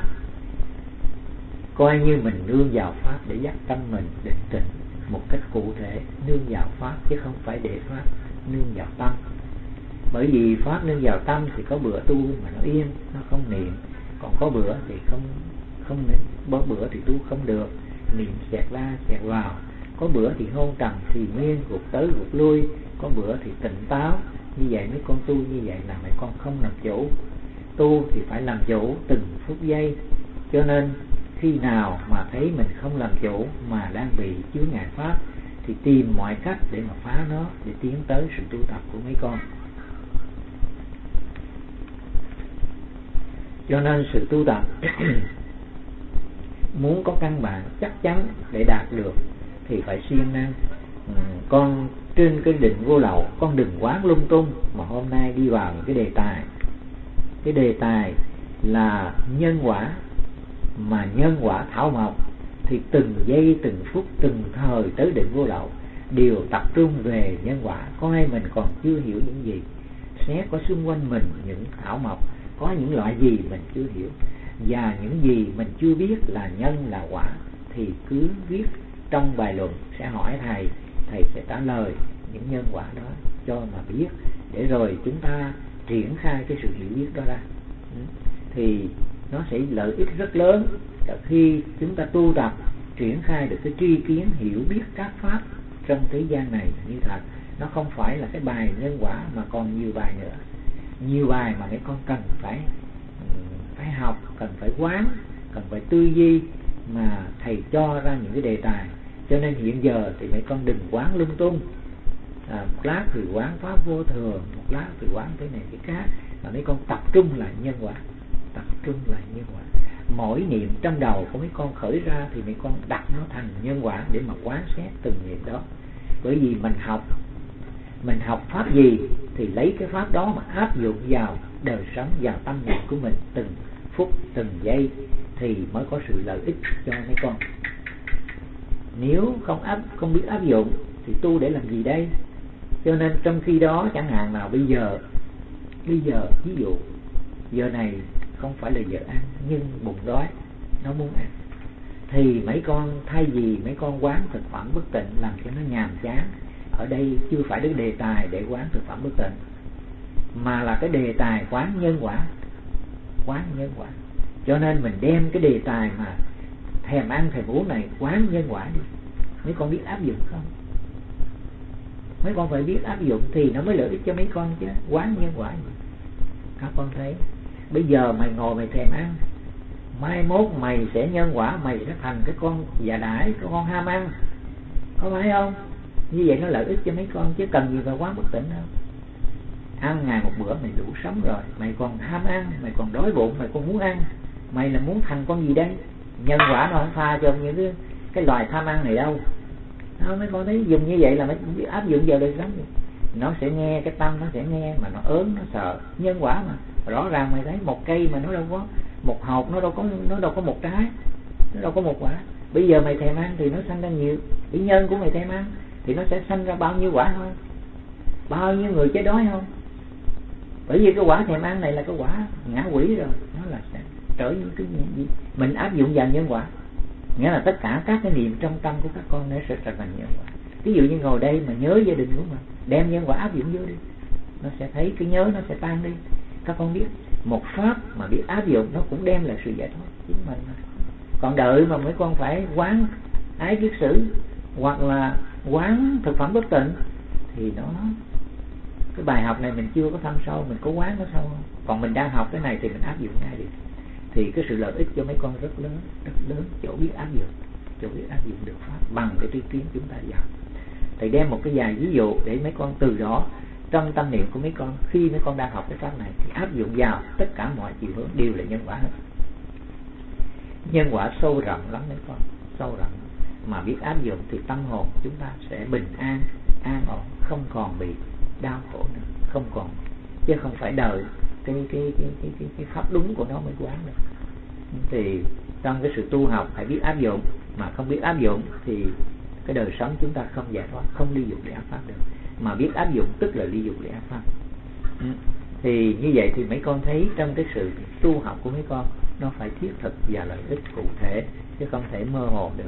Coi như mình nương vào pháp để dắt tâm mình định tĩnh một cách cụ thể, nương vào pháp chứ không phải để pháp nương vào tâm. Bởi vì pháp nương vào tâm thì có bữa tu mà nó yên, nó không niệm, còn có bữa thì không niệm, có bữa thì tu không được, niệm xẹt ra xẹt vào. Có bữa thì hôn trầm thì nguyên, gục tới gục lui, có bữa thì tỉnh táo. Như vậy mấy con tu như vậy là mấy con không làm chủ. Tu thì phải làm chủ từng phút giây. Cho nên khi nào mà thấy mình không làm chủ mà đang bị chướng ngại pháp thì tìm mọi cách để mà phá nó, để tiến tới sự tu tập của mấy con. Cho nên sự tu tập muốn có căn bản chắc chắn để đạt được thì phải siêng năng. Con trên cái định vô lậu, con đừng quán lung tung, mà hôm nay đi vào cái đề tài. Cái đề tài là nhân quả, mà nhân quả thảo mộc thì từng giây từng phút từng thời tới định vô lậu đều tập trung về nhân quả. Coi mình còn chưa hiểu những gì, xét có xung quanh mình những thảo mộc, có những loại gì mình chưa hiểu, và những gì mình chưa biết là nhân là quả, thì cứ viết trong bài luận, sẽ hỏi thầy sẽ trả lời những nhân quả đó cho mà biết, để rồi chúng ta triển khai cái sự hiểu biết đó ra. Thì nó sẽ lợi ích rất lớn khi chúng ta tu tập, triển khai được cái tri kiến hiểu biết các pháp trong thế gian này như thật. Nó không phải là cái bài nhân quả mà còn nhiều bài nữa, nhiều bài mà mấy con cần phải học, cần phải quán, cần phải tư duy, mà thầy cho ra những cái đề tài. Cho nên hiện giờ thì mấy con đừng quán lung tung, một lát thì quán pháp vô thường, một lát thì quán cái này cái khác, mà mấy con tập trung lại nhân quả, tập trung lại nhân quả. Mỗi niệm trong đầu của mấy con khởi ra thì mấy con đặt nó thành nhân quả để mà quán xét từng niệm đó. Bởi vì mình học pháp gì thì lấy cái pháp đó mà áp dụng vào đời sống, vào tâm niệm của mình từng phút từng giây thì mới có sự lợi ích cho mấy con. Nếu không biết áp dụng thì tu để làm gì đây? Cho nên trong khi đó, chẳng hạn nào bây giờ ví dụ giờ này không phải là giờ ăn, nhưng bụng đói, nó muốn ăn, thì mấy con thay vì mấy con quán thực phẩm bất tịnh làm cho nó nhàm chán, ở đây chưa phải cái đề tài để quán thực phẩm bất tịnh, mà là cái đề tài quán nhân quả. Quán nhân quả. Cho nên mình đem cái đề tài mà thèm ăn thèm uống này quán nhân quả đi. Mấy con biết áp dụng không? Mấy con phải biết áp dụng thì nó mới lợi ích cho mấy con chứ. Quán nhân quả. Các con thấy bây giờ mày ngồi mày thèm ăn, mai mốt mày sẽ nhân quả, mày sẽ thành cái con già đãi, cái con ham ăn, có phải không? Như vậy nó lợi ích cho mấy con chứ cần gì phải quán bất tịnh đâu. Ăn ngày một bữa mày đủ sống rồi, mày còn ham ăn, mày còn đói bụng, mày còn muốn ăn, mày là muốn thành con gì đây? Nhân quả nó không tha cho những cái loài tham ăn này đâu. Đó, mấy con thấy dùng như vậy là mấy con biết áp dụng vào đời sống. Nó sẽ nghe, cái tâm nó sẽ nghe mà nó ớn, nó sợ. Nhân quả mà rõ ràng mày thấy một cây mà nó đâu có một hột, nó đâu có một trái, nó đâu có một quả. Bây giờ mày thèm ăn thì nó sanh ra nhiều, cái nhân của mày thèm ăn thì nó sẽ sanh ra bao nhiêu quả thôi, bao nhiêu người chết đói không? Bởi vì cái quả thèm ăn này là cái quả ngã quỷ rồi, nó là sẽ trở những cái gì mình áp dụng vào nhân quả, nghĩa là tất cả các cái niệm trong tâm của các con nó sẽ trở thành nhân quả. Ví dụ như ngồi đây mà nhớ gia đình của mình, đem nhân quả áp dụng vô đi, nó sẽ thấy cái nhớ nó sẽ tan đi. Các con biết một pháp mà biết áp dụng nó cũng đem lại sự giải thoát chính mình mà. Còn đợi mà mấy con phải quán ái kiết sử hoặc là quán thực phẩm bất tịnh thì nó, cái bài học này mình chưa có thâm sâu, mình có quán nó sâu không? Còn mình đang học cái này thì mình áp dụng ngay đi, thì cái sự lợi ích cho mấy con rất lớn, chỗ biết áp dụng, chỗ biết áp dụng được pháp bằng cái tri kiến chúng ta dạy. Thầy đem một cái vài ví dụ để mấy con từ đó trong tâm niệm của mấy con khi mấy con đang học cái pháp này thì áp dụng vào tất cả mọi chiều hướng đều là nhân quả hết. Nhân quả sâu rộng lắm mấy con, sâu rộng mà biết áp dụng thì tâm hồn chúng ta sẽ bình an, an ổn, không còn bị đau khổ nữa, không còn, chứ không phải đợi cái pháp đúng của nó mới quán được. Thì trong cái sự tu học phải biết áp dụng, mà không biết áp dụng thì cái đời sống chúng ta không giải thoát, không ly dục để áp pháp được. Mà biết áp dụng tức là ly dục để áp pháp. Thì như vậy thì mấy con thấy trong cái sự tu học của mấy con nó phải thiết thực và lợi ích cụ thể, chứ không thể mơ hồ được.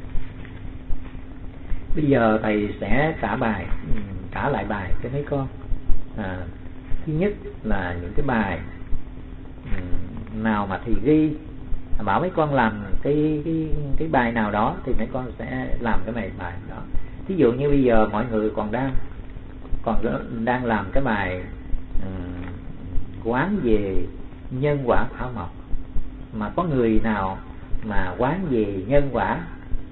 Bây giờ thầy sẽ trả lại bài cho mấy con. Thứ nhất là những cái bài nào mà thầy ghi bảo mấy con làm cái bài nào đó thì mấy con sẽ làm cái bài đó. Thí dụ như bây giờ mọi người còn đang làm cái bài quán về nhân quả thảo mộc, mà có người nào mà quán về nhân quả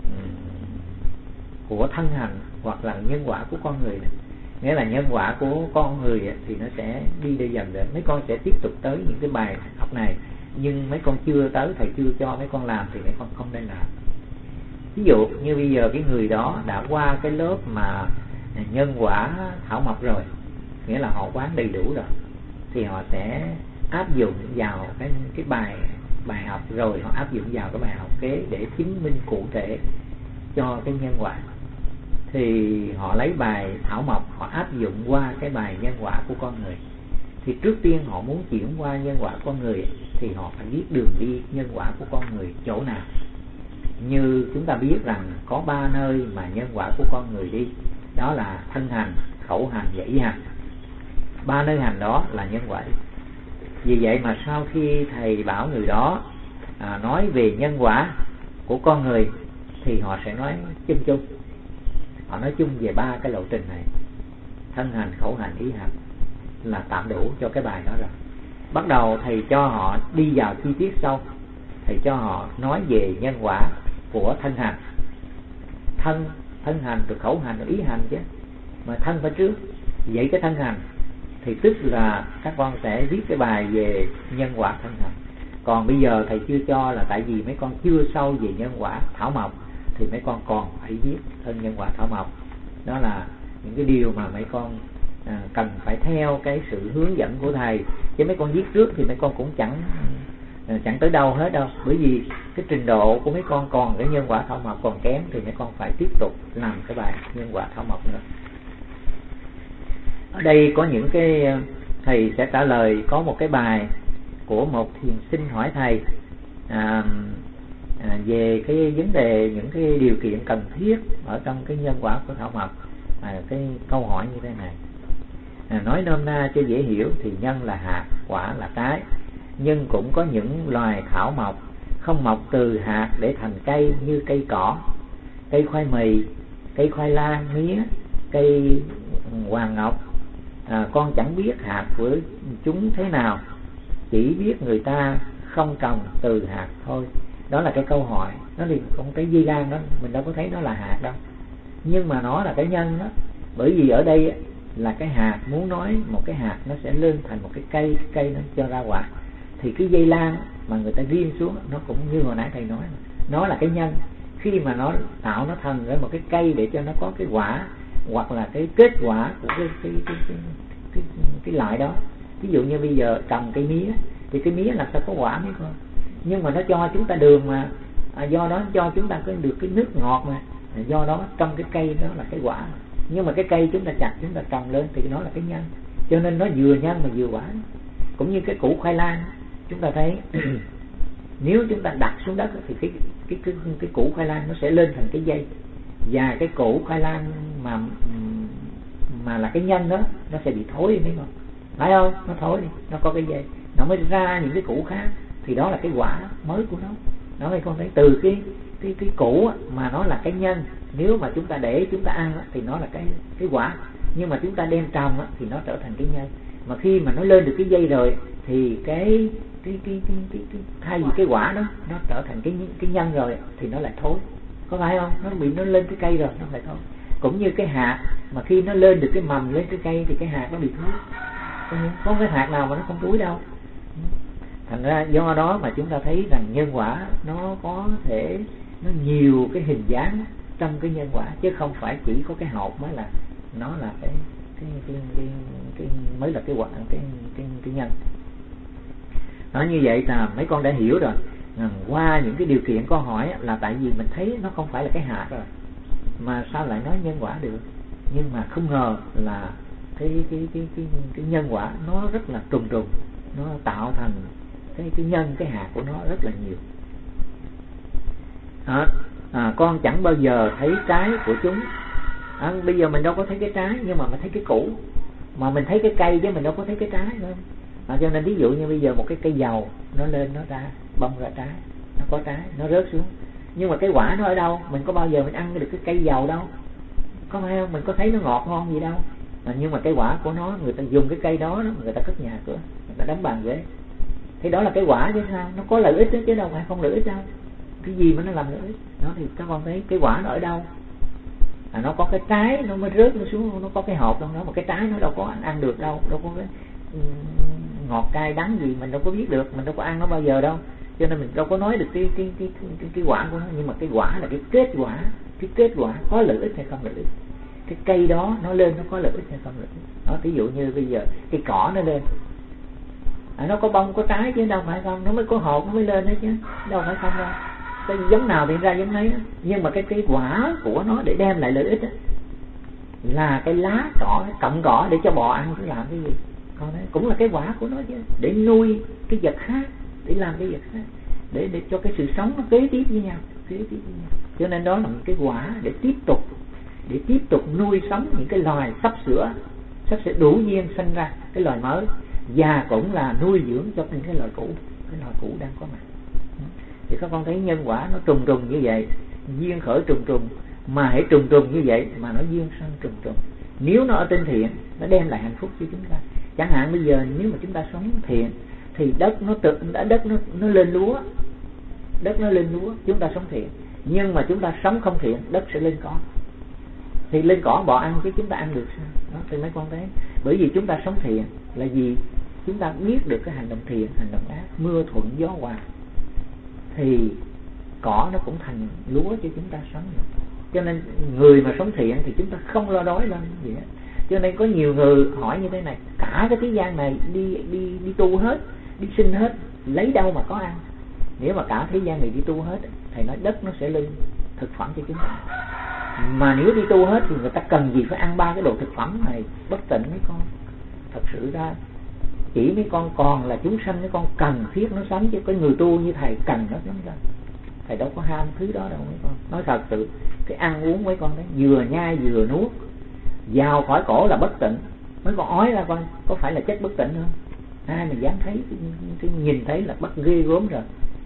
của thân hành hoặc là nhân quả của con người, nghĩa là nhân quả của con người thì nó sẽ đi dần đến. Mấy con sẽ tiếp tục tới những cái bài học này, nhưng mấy con chưa tới, thầy chưa cho mấy con làm thì mấy con không nên làm. Ví dụ như bây giờ cái người đó đã qua cái lớp mà nhân quả thảo mộc rồi, nghĩa là họ quán đầy đủ rồi, thì họ sẽ áp dụng vào cái bài học, rồi họ áp dụng vào cái bài học kế để chứng minh cụ thể cho cái nhân quả. Thì họ lấy bài thảo mộc, họ áp dụng qua cái bài nhân quả của con người. Thì trước tiên họ muốn chuyển qua nhân quả con người thì họ phải biết đường đi nhân quả của con người chỗ nào. Như chúng ta biết rằng có 3 nơi mà nhân quả của con người đi, đó là thân hành, khẩu hành và ý hành. 3 nơi hành đó là nhân quả. Vì vậy mà sau khi thầy bảo người đó nói về nhân quả của con người thì họ sẽ nói chung. Họ nói chung về 3 cái lộ trình này: thân hành, khẩu hành, ý hành, là tạm đủ cho cái bài đó rồi. Bắt đầu thầy cho họ đi vào chi tiết sâu. Thầy cho họ nói về nhân quả của thân hành, thân hành rồi khẩu hành rồi ý hành chứ, mà thân phải trước. Vậy cái thân hành thì tức là các con sẽ viết cái bài về nhân quả thân hành. Còn bây giờ thầy chưa cho là tại vì mấy con chưa sâu về nhân quả thảo mộc, thì mấy con còn phải viết thân nhân quả thảo mộc. Đó là những cái điều mà mấy con cần phải theo cái sự hướng dẫn của thầy. Chứ mấy con viết trước thì mấy con cũng chẳng tới đâu hết đâu, bởi vì cái trình độ của mấy con còn cái nhân quả thảo mộc còn kém, thì mấy con phải tiếp tục làm cái bài nhân quả thảo mộc nữa. Ở đây có những cái thầy sẽ trả lời. Có một cái bài của một thiền sinh hỏi thầy về cái vấn đề những cái điều kiện cần thiết ở trong cái nhân quả của thảo mộc. Cái câu hỏi như thế này, nói nôm na cho dễ hiểu thì nhân là hạt, quả là trái. Nhưng cũng có những loài thảo mộc không mọc từ hạt để thành cây, như cây cỏ, cây khoai mì, cây khoai lang, mía, cây hoàng ngọc. Con chẳng biết hạt của chúng thế nào, chỉ biết người ta không trồng từ hạt thôi. Đó là cái câu hỏi. Nó liền không cái dây lan đó, mình đâu có thấy nó là hạt đâu, nhưng mà nó là cái nhân đó. Bởi vì ở đây là cái hạt, muốn nói một cái hạt nó sẽ lên thành một cái cây nó cho ra quả. Thì cái dây lan mà người ta ghim xuống, nó cũng như hồi nãy thầy nói, nó là cái nhân. Khi mà nó tạo nó thành ra một cái cây để cho nó có cái quả, hoặc là cái kết quả của cái loại đó. Ví dụ như bây giờ trồng cây mía thì cái mía là sao có quả mấy con, nhưng mà nó cho chúng ta đường mà, do đó cho chúng ta có được cái nước ngọt mà, do đó trong cái cây đó là cái quả. Nhưng mà cái cây chúng ta chặt, chúng ta trồng lên thì nó là cái nhân, cho nên nó vừa nhân mà vừa quả. Cũng như cái củ khoai lang, chúng ta thấy nếu chúng ta đặt xuống đất thì cái củ khoai lang nó sẽ lên thành cái dây, và cái củ khoai lang mà là cái nhân đó nó sẽ bị thối đi, thấy không? Phải không? Nó thối đi, nó có cái dây, nó mới ra những cái củ khác, thì đó là cái quả mới của nó. Nó mới con thấy từ cái củ mà nó là cái nhân, nếu mà chúng ta để chúng ta ăn thì nó là cái quả, nhưng mà chúng ta đem trồng thì nó trở thành cái nhân. Mà khi mà nó lên được cái dây rồi thì cái thay vì cái quả đó nó trở thành cái nhân rồi thì nó lại thối, có phải không? Nó lên cái cây rồi nó lại thối. Cũng như cái hạt mà khi nó lên được cái mầm lên cái cây thì cái hạt nó bị thối, có cái hạt nào mà nó không thối đâu. Thành ra do đó mà chúng ta thấy rằng nhân quả nó có thể nó nhiều cái hình dáng trong cái nhân quả, chứ không phải chỉ có cái hột mới là nó là cái mới là cái quả, cái nhân. Nói như vậy là mấy con đã hiểu rồi. Qua những cái điều kiện con hỏi là tại vì mình thấy nó không phải là cái hạt rồi, mà sao lại nói nhân quả được. Nhưng mà không ngờ là cái nhân quả nó rất là trùng, nó tạo thành cái nhân, cái hạt của nó rất là nhiều. Con chẳng bao giờ thấy trái của chúng. Bây giờ mình đâu có thấy cái trái, nhưng mà mình thấy cái củ, mà mình thấy cái cây chứ mình đâu có thấy cái trái nữa. Cho nên ví dụ như bây giờ một cái cây dầu nó lên, nó ra bông ra trái, nó có trái, nó rớt xuống, nhưng mà cái quả nó ở đâu? Mình có bao giờ mình ăn được cái cây dầu đâu, có phải không? Mình có thấy nó ngọt ngon gì đâu. Nhưng mà cái quả của nó, người ta dùng cái cây đó người ta cất nhà cửa, người ta đóng bàn ghế, thì đó là cái quả chứ sao? Nó có lợi ích đó, chứ đâu phải không lợi ích đâu. Cái gì mà nó làm lợi ích đó thì các con thấy cái quả nó ở đâu? Nó có cái trái nó mới rớt nó xuống, nó có cái hộp trong đó, mà cái trái nó đâu có ăn được đâu, đâu có cái ngọt cay đắng gì mình đâu có biết được, mình đâu có ăn nó bao giờ đâu, cho nên mình đâu có nói được cái quả của nó. Nhưng mà cái quả là cái kết quả có lợi ích hay không lợi ích. Cái cây đó nó lên nó có lợi ích hay không lợi ích đó. Ví dụ như bây giờ cây cỏ nó lên, nó có bông có trái chứ đâu phải không, nó mới có hột nó mới lên đấy chứ đâu phải không đâu. Cái giống nào thì ra giống đấy đó. Nhưng mà cái quả của nó để đem lại lợi ích đó, là cái lá cỏ, cái cọng cỏ để cho bò ăn, chứ làm cái gì. Còn đấy cũng là cái quả của nó chứ, để nuôi cái vật khác, để làm cái vật khác, để cho cái sự sống nó kế tiếp với nhau. Cho nên đó là một cái quả để tiếp tục nuôi sống những cái loài sắp sửa đủ duyên sinh ra cái loài mới, và cũng là nuôi dưỡng cho những cái loài cũ đang có mặt. Thì các con thấy nhân quả nó trùng như vậy, duyên khởi trùng, mà hãy trùng như vậy mà nó duyên sanh trùng. Nếu nó ở trên thiện, nó đem lại hạnh phúc cho chúng ta. Chẳng hạn bây giờ nếu mà chúng ta sống thiện thì đất nó lên lúa, chúng ta sống thiện. Nhưng mà chúng ta sống không thiện, đất sẽ lên cỏ, thì lên cỏ bò ăn chứ chúng ta ăn được sao? Đó, thì mấy con thấy, bởi vì chúng ta sống thiện là gì? Chúng ta biết được cái hành động thiện, hành động ác, mưa thuận gió hòa, thì cỏ nó cũng thành lúa cho chúng ta sống. Cho nên người mà sống thiện thì chúng ta không lo đói lên gì hết. Cho nên có nhiều người hỏi như thế này, cả cái thế gian này đi tu hết, đi sinh hết, lấy đâu mà có ăn? Nếu mà cả thế gian này đi tu hết, thầy nói đất nó sẽ lên thực phẩm cho chúng ta. Mà nếu đi tu hết thì người ta cần gì phải ăn ba cái đồ thực phẩm này? Bất tịnh mấy con. Thật sự ra chỉ mấy con còn là chúng sanh, mấy con cần thiết nó sống, chứ cái người tu như thầy cần nó lắm ra. thầy đâu có ham thứ đó đâu mấy con. Nói thật sự, cái ăn uống mấy con đấy, vừa nhai vừa nuốt, vào khỏi cổ là bất tịnh. Mấy con ói ra coi, có phải là chất bất tịnh không? Ai mà dám thấy, nhìn thấy là bắt ghê gớm rồi.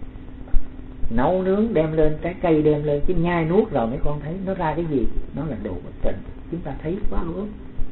Nấu nướng đem lên, trái cây đem lên, chứ nhai nuốt rồi mấy con thấy nó ra cái gì? Nó là đồ bất tịnh. Chúng ta thấy quá gớm.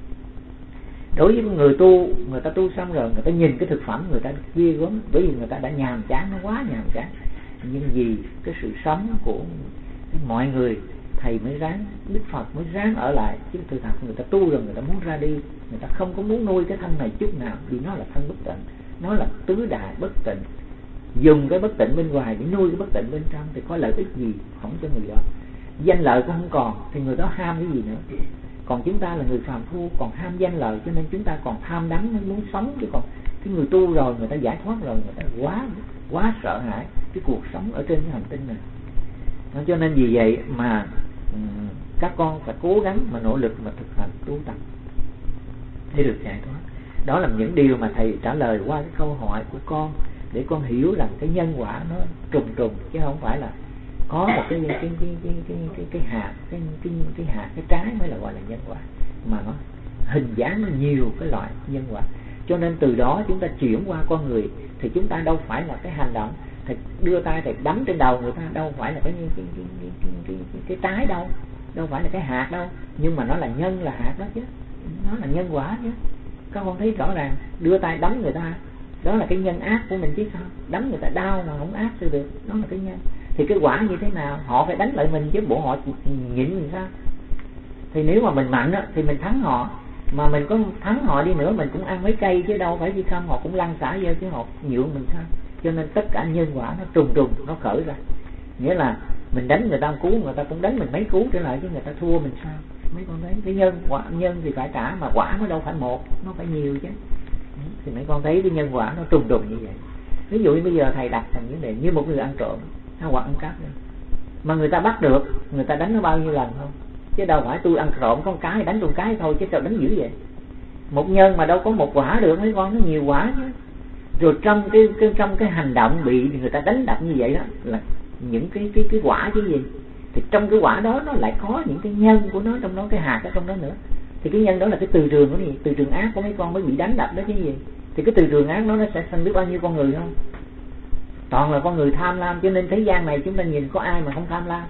Đối với người tu, người ta tu xong rồi, người ta nhìn cái thực phẩm người ta ghê gớm, bởi vì người ta đã nhàm chán, nó quá nhàm chán. Nhưng vì cái sự sống của mọi người, thầy mới ráng, Đức Phật mới ráng ở lại. Chứ thực thật người ta tu rồi, người ta muốn ra đi, người ta không có muốn nuôi cái thân này chút nào, vì nó là thân bất tịnh, nó là tứ đại bất tịnh. Dùng cái bất tịnh bên ngoài để nuôi cái bất tịnh bên trong thì có lợi ích gì không cho người đó. Danh lợi cũng không còn thì người đó ham cái gì nữa. Còn chúng ta là người phàm phu còn ham danh lợi, cho nên chúng ta còn tham đắm muốn sống. Chứ còn cái người tu rồi, người ta giải thoát rồi, người ta quá sợ hãi cái cuộc sống ở trên cái hành tinh này. Cho nên vì vậy mà các con phải cố gắng mà nỗ lực mà thực hành tu tập để được giải thoát. Đó là những điều mà thầy trả lời qua cái câu hỏi của con, để con hiểu rằng cái nhân quả nó trùng trùng, chứ không phải là có một cái hạt, cái hạt, cái trái mới là gọi là nhân quả, mà nó hình dáng nhiều cái loại nhân quả. Cho nên từ đó chúng ta chuyển qua con người, thì chúng ta đâu phải là cái hành động thầy đưa tay thầy đấm trên đầu người ta, đâu phải là cái trái đâu phải là cái hạt đâu, nhưng mà nó là nhân, là hạt đó chứ, nó là nhân quả chứ. Các con thấy rõ ràng, đưa tay đấm người ta, đó là cái nhân ác của mình chứ sao. Đánh người ta đau mà không ác sao được, đó là cái nhân. Thì cái quả như thế nào? Họ phải đánh lại mình chứ, bộ họ nhịn mình sao? Thì nếu mà mình mạnh á, thì mình thắng họ. Mà mình có thắng họ đi nữa, mình cũng ăn mấy cây chứ đâu phải gì không. Họ cũng lăn xả vô chứ họ nhượng mình sao? Cho nên tất cả nhân quả nó trùng nó khởi ra. Nghĩa là mình đánh người ta một cú, người ta cũng đánh mình mấy cú trở lại, chứ người ta thua mình sao? Mấy con thấy cái nhân quả, nhân thì phải trả, mà quả nó đâu phải một, nó phải nhiều chứ. Thì mấy con thấy cái nhân quả nó trùng như vậy. Ví dụ như bây giờ thầy đặt thành vấn đề như một người ăn trộm hoặc ăn cắp, mà người ta bắt được, người ta đánh nó bao nhiêu lần không? Chứ đâu phải tôi ăn trộm có một cái đánh tôi một cái thôi, chứ sao đánh dữ vậy? Một nhân mà đâu có một quả được mấy con, nó nhiều quả chứ. Rồi trong cái hành động bị người ta đánh đập như vậy đó là những cái quả chứ gì. Thì trong cái quả đó nó lại có những cái nhân của nó, trong đó cái hạt ở trong đó nữa. Thì cái nhân đó là cái từ trường của gì? Từ trường ác của mấy con mới bị đánh đập đó chứ gì. Thì cái từ trường ác nó sẽ sanh biết bao nhiêu con người không? Toàn là con người tham lam. Cho nên thế gian này chúng ta nhìn có ai mà không tham lam.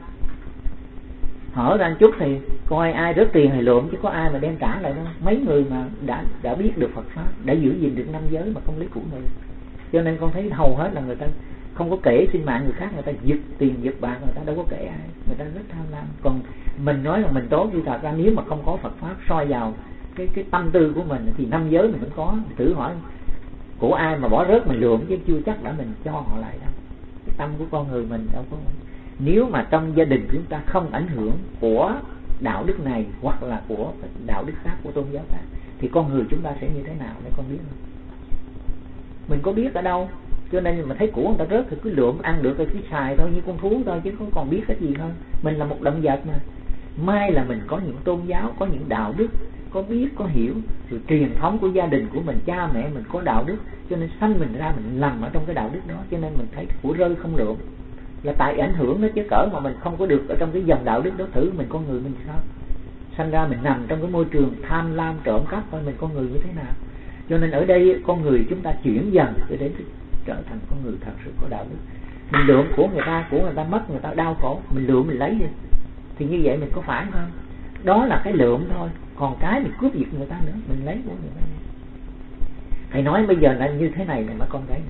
Hở ra một chút thì coi ai rớt tiền thì lượm, chứ có ai mà đem trả lại đâu. Mấy người mà đã biết được Phật pháp, đã giữ gìn được năm giới mà không lấy của người. Cho nên con thấy hầu hết là người ta không có kể sinh mạng người khác, người ta giật tiền giật bạc, người ta đâu có kể ai, người ta rất tham lam. Còn mình nói là mình tốt, thì thật ra nếu mà không có Phật pháp soi vào cái tâm tư của mình thì năm giới mình vẫn có. Thử hỏi của ai mà bỏ rớt mình lượm, chứ chưa chắc đã mình cho họ lại đâu. Cái tâm của con người mình đâu có. Nếu mà trong gia đình chúng ta không ảnh hưởng của đạo đức này hoặc là của đạo đức khác, của tôn giáo khác, thì con người chúng ta sẽ như thế nào để con biết không? Mình có biết ở đâu. Cho nên mà thấy của người ta rớt thì cứ lượm, ăn được thì cứ xài thôi, như con thú thôi, chứ không còn biết cái gì hơn. Mình là một động vật mà. Mai là mình có những tôn giáo, có những đạo đức, có biết, có hiểu, sự truyền thống của gia đình của mình, cha mẹ mình có đạo đức, cho nên sanh mình ra mình nằm ở trong cái đạo đức đó. Cho nên mình thấy của rơi không lượm, là tại ảnh hưởng nó chứ. Cỡ mà mình không có được ở trong cái dòng đạo đức đó, thử mình con người mình sao? Sanh ra mình nằm trong cái môi trường tham lam trộm cắp, coi mình con người như thế nào. Cho nên ở đây con người chúng ta chuyển dần để đến trở thành con người thật sự có đạo đức. Mình lượm của người ta mất, người ta đau khổ, mình lượm mình lấy đi, thì như vậy mình có phải không? Đó là cái lượm thôi. Còn cái mình cướp giật người ta nữa, mình lấy của người ta. Thầy nói bây giờ là như thế này mà con thấy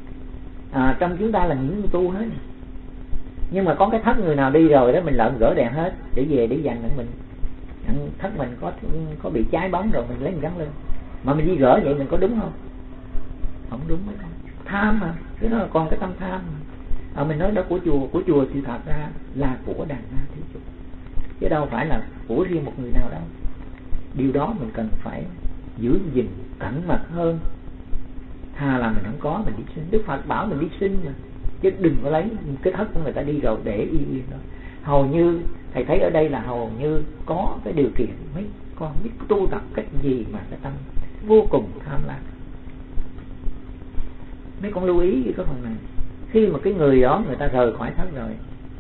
trong chúng ta là những tu hết. Nhưng mà có cái thất người nào đi rồi đó, mình lợn gỡ đèn hết để về để dành mình. Thất mình có bị cháy bóng rồi mình lấy mình gắn lên. Mà mình đi gỡ vậy mình có đúng không? Không đúng mấy con. Tham mà, cái đó là còn cái tâm tham mà. Mình nói đó của chùa thì thật ra là của đàn na thí chủ, chứ đâu phải là của riêng một người nào đâu. Điều đó mình cần phải giữ gìn cẩn mật hơn. Thà là mình không có, mình đi xin. Đức Phật bảo mình đi xin mà, chứ đừng có lấy cái thất của người ta đi rồi để yên đó. Hầu như thầy thấy ở đây là hầu như có cái điều kiện mấy con biết tu tập cách gì mà cái tâm vô cùng tham lam. Mấy con lưu ý cái phần này. Khi mà cái người đó người ta rời khỏi thất rồi,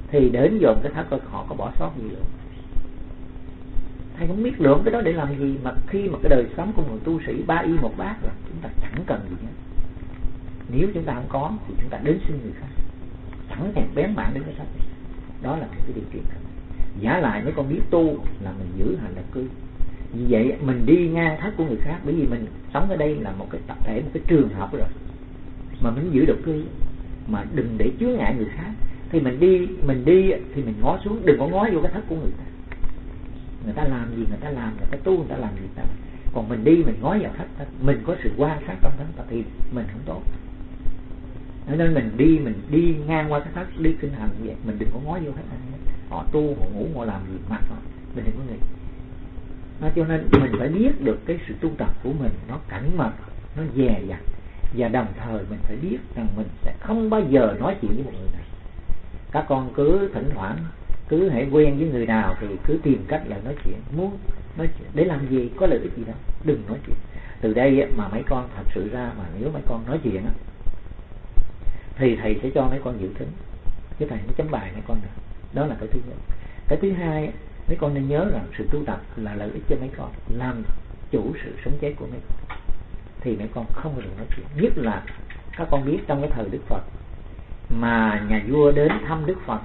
thì đến dồn cái thất coi họ có bỏ sót gì lượng. Thầy không biết lượng cái đó để làm gì, mà khi mà cái đời sống của một tu sĩ 3 y 1 bát rồi, chúng ta chẳng cần gì hết. Nếu chúng ta không có thì chúng ta đến xin người khác, chẳng thèm bén mảng đến cái thất. Đó là một cái điều kiện. Giả lại mấy con biết tu là mình giữ hành độc cư. Vì vậy mình đi ngang thất của người khác, bởi vì mình sống ở đây là một cái tập thể, một cái trường học rồi, mà mình giữ độc cư, mà đừng để chướng ngại người khác. Thì mình đi thì mình ngó xuống, đừng có ngó vô cái thất của người ta. Người ta làm gì người ta làm, người ta tu người ta làm gì ta. Còn mình đi mình ngó vào thất, mình có sự quan sát trong thất thì mình không tốt. Nên mình đi ngang qua cái thất, đi kinh hành vậy, mình đừng có ngó vô hết. Họ tu, họ ngủ, họ làm gì mặc họ, mình đừng có nghĩ. Cho nên mình phải biết được cái sự tu tập của mình nó cảnh mật, nó dè dặt, và đồng thời mình phải biết rằng mình sẽ không bao giờ nói chuyện với một người này. Các con cứ thỉnh thoảng cứ hãy quen với người nào thì cứ tìm cách là nói chuyện, muốn nói chuyện để làm gì, có lợi ích gì đâu, đừng nói chuyện. Từ đây mà mấy con thật sự ra mà nếu mấy con nói chuyện thì thầy sẽ cho mấy con dự thính, chứ thầy mới chấm bài mấy con được. Đó là cái thứ nhất. Cái thứ hai, mấy con nên nhớ rằng sự tu tập là lợi ích cho mấy con, làm chủ sự sống chết của mấy con, thì mấy con không được nói chuyện. Nhất là các con biết trong cái thời Đức Phật mà nhà vua đến thăm Đức Phật,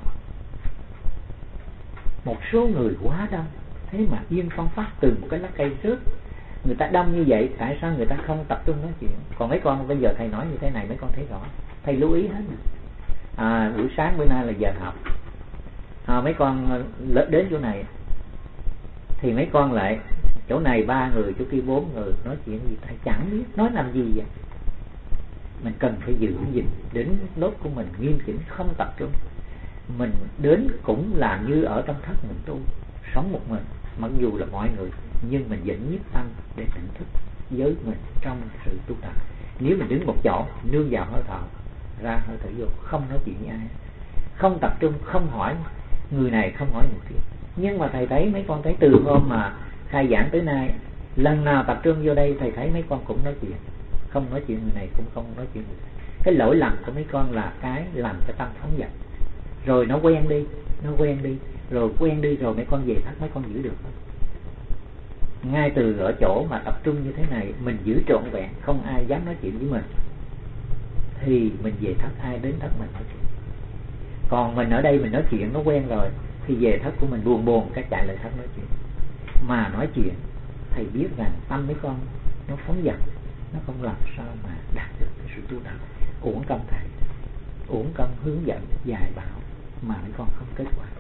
một số người quá đông, thế mà yên phong phát từ một cái lá cây rớt. Người ta đông như vậy, tại sao người ta không tập trung nói chuyện? Còn mấy con bây giờ thầy nói như thế này mấy con thấy rõ, thầy lưu ý hết. Buổi sáng bữa nay là giờ học, mấy con đến chỗ này thì mấy con lại chỗ này 3 người, chỗ kia 4 người, nói chuyện gì thầy chẳng biết nói làm gì vậy. Mình cần phải giữ gìn đến nốt của mình nghiêm chỉnh, không tập trung. Mình đến cũng là như ở trong thất mình tu, sống một mình, mặc dù là mọi người, nhưng mình vẫn nhiếp tâm để tỉnh thức với mình trong sự tu tập. Nếu mình đứng một chỗ, nương vào hơi thở, ra hơi thở vô, không nói chuyện với ai, không tập trung, không hỏi người này, không hỏi người kia. Nhưng mà thầy thấy mấy con thấy từ hôm mà khai giảng tới nay, lần nào tập trung vô đây thầy thấy mấy con cũng nói chuyện, không nói chuyện người này cũng không nói chuyện người này. Cái lỗi lầm của mấy con là cái làm cho tâm phóng dật, rồi nó quen đi, rồi quen đi rồi mấy con về thất mấy con giữ được không? Ngay từ ở chỗ mà tập trung như thế này mình giữ trọn vẹn, không ai dám nói chuyện với mình, thì mình về thất ai đến thất mình nói chuyện. Còn mình ở đây mình nói chuyện nó quen rồi, thì về thất của mình buồn cái chạy lại thất nói chuyện. Mà nói chuyện thầy biết rằng tâm mấy con nó phóng dật, nó không làm sao mà đạt được cái sự tu tập. Uổng công thầy, uổng công hướng dẫn dạy bảo mà mấy con không kết quả.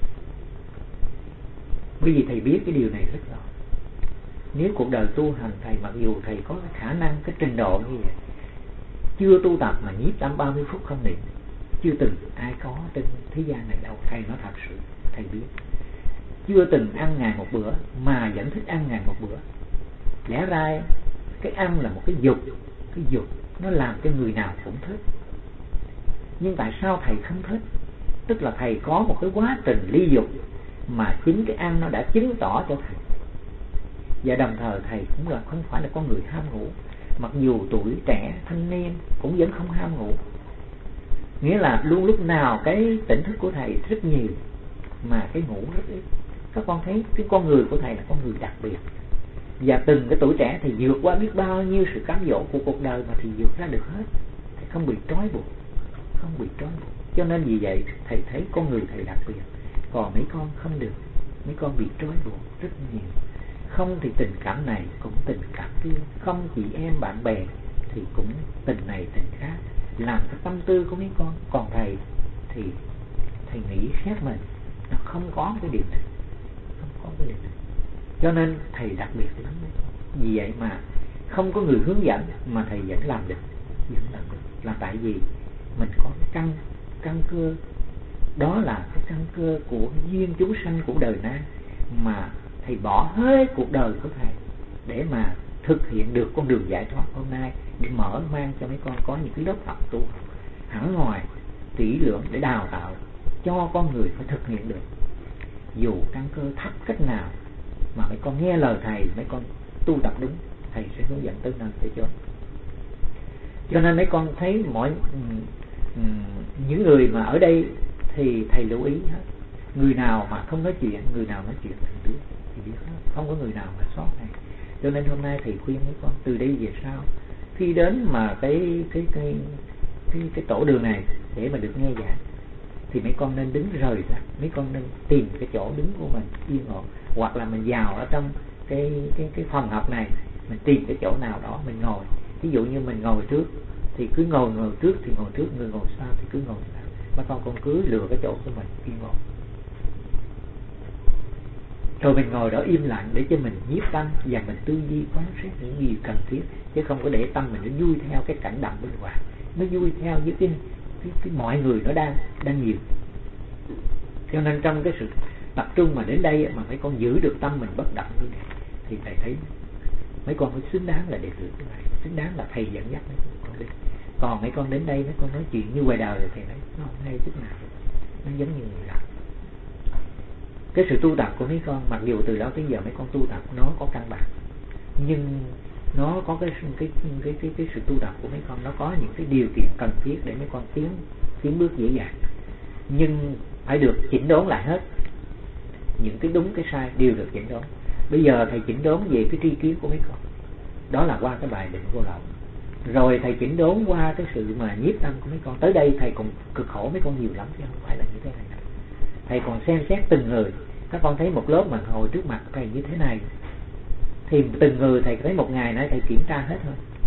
Bởi vì thầy biết cái điều này rất rõ. Nếu cuộc đời tu hành thầy, mặc dù thầy có cái khả năng, cái trình độ như vậy, chưa tu tập mà nhiếp tâm 30 phút không niệm, chưa từng ai có trên thế gian này đâu. Thầy nói thật sự, thầy biết. Chưa từng ăn ngày một bữa mà vẫn thích ăn ngày một bữa. Lẽ ra cái ăn là một cái dục nó làm cho người nào cũng thích. Nhưng tại sao thầy không thích? Tức là thầy có một cái quá trình ly dục, mà chính cái ăn nó đã chứng tỏ cho thầy. Và đồng thời thầy cũng là không phải là con người ham ngủ, mặc dù tuổi trẻ thanh niên cũng vẫn không ham ngủ. Nghĩa là luôn lúc nào cái tỉnh thức của thầy rất nhiều mà cái ngủ rất ít. Các con thấy cái con người của thầy là con người đặc biệt, và từng cái tuổi trẻ thì vượt qua biết bao nhiêu sự cám dỗ của cuộc đời mà thì vượt ra được hết. Thầy không bị trói buộc, cho nên vì vậy thầy thấy con người thầy đặc biệt. Còn mấy con không được, mấy con bị trói buộc rất nhiều. Không thì tình cảm này cũng tình cảm kia, không chị em bạn bè thì cũng tình này tình khác, làm cái tâm tư của mấy con. Còn thầy thì thầy nghĩ khác mình, nó không có cái điều này, cho nên thầy đặc biệt lắm. Vì vậy mà không có người hướng dẫn mà thầy vẫn làm được, là tại vì mình có cái căn cơ. Đó là cái căn cơ của duyên chúng sanh của đời nay, mà thầy bỏ hết cuộc đời của thầy để mà thực hiện được con đường giải thoát hôm nay, để mở mang cho mấy con có những cái lớp học tu hẳn ngoài kỹ lưỡng để đào tạo cho con người phải thực hiện được. Dù căn cơ thấp cách nào mà mấy con nghe lời thầy, mấy con tu tập đúng, thầy sẽ hướng dẫn tới nơi tới chốn. Cho nên mấy con thấy những người mà ở đây thì thầy lưu ý hết. Người nào mà không nói chuyện, người nào nói chuyện thì biết hết. Không có người nào mà sót này. Cho nên hôm nay thầy khuyên mấy con từ đây về sau, khi đến mà cái tổ đường này để mà được nghe giảng, thì mấy con nên đứng rời ra, mấy con nên tìm cái chỗ đứng của mình yên ổn, hoặc là mình vào ở trong cái phòng học này, mình tìm cái chỗ nào đó mình ngồi. Ví dụ như mình ngồi trước thì cứ ngồi trước thì ngồi trước, người ngồi sau thì cứ ngồi sau. Mấy con cứ lựa cái chỗ của mình yên ổn, rồi mình ngồi đó im lặng để cho mình nhiếp tâm và mình tư duy quán xét những gì cần thiết, chứ không có để tâm mình nó vui theo cái cảnh động bên ngoài, nó vui theo với cái mọi người nó đang nhiều. Cho nên trong cái sự tập trung mà đến đây mà mấy con giữ được tâm mình bất động như này, thì thầy thấy mấy con mới xứng đáng là đệ tử của thầy, xứng đáng là thầy dẫn dắt mấy con đi. Còn mấy con đến đây mấy con nói chuyện như ngoài đời thì thầy nói nó không hay chút nào, nó giống như người lạ. Cái sự tu tập của mấy con, mặc dù từ đó tới giờ mấy con tu tập nó có căn bản, nhưng nó có cái sự tu tập của mấy con, nó có những cái điều kiện cần thiết để mấy con tiến bước dễ dàng, nhưng phải được chỉnh đốn lại hết. Những cái đúng cái sai đều được chỉnh đốn. Bây giờ thầy chỉnh đốn về cái tri kiến của mấy con, đó là qua cái bài định vô lậu. Rồi thầy chỉnh đốn qua cái sự mà nhiếp tâm của mấy con. Tới đây thầy cũng cực khổ mấy con nhiều lắm, chứ không phải là như thế này. Thầy còn xem xét từng người. Các con thấy một lớp mà ngồi trước mặt thầy như thế này, thì từng người thầy thấy một ngày nay thầy kiểm tra hết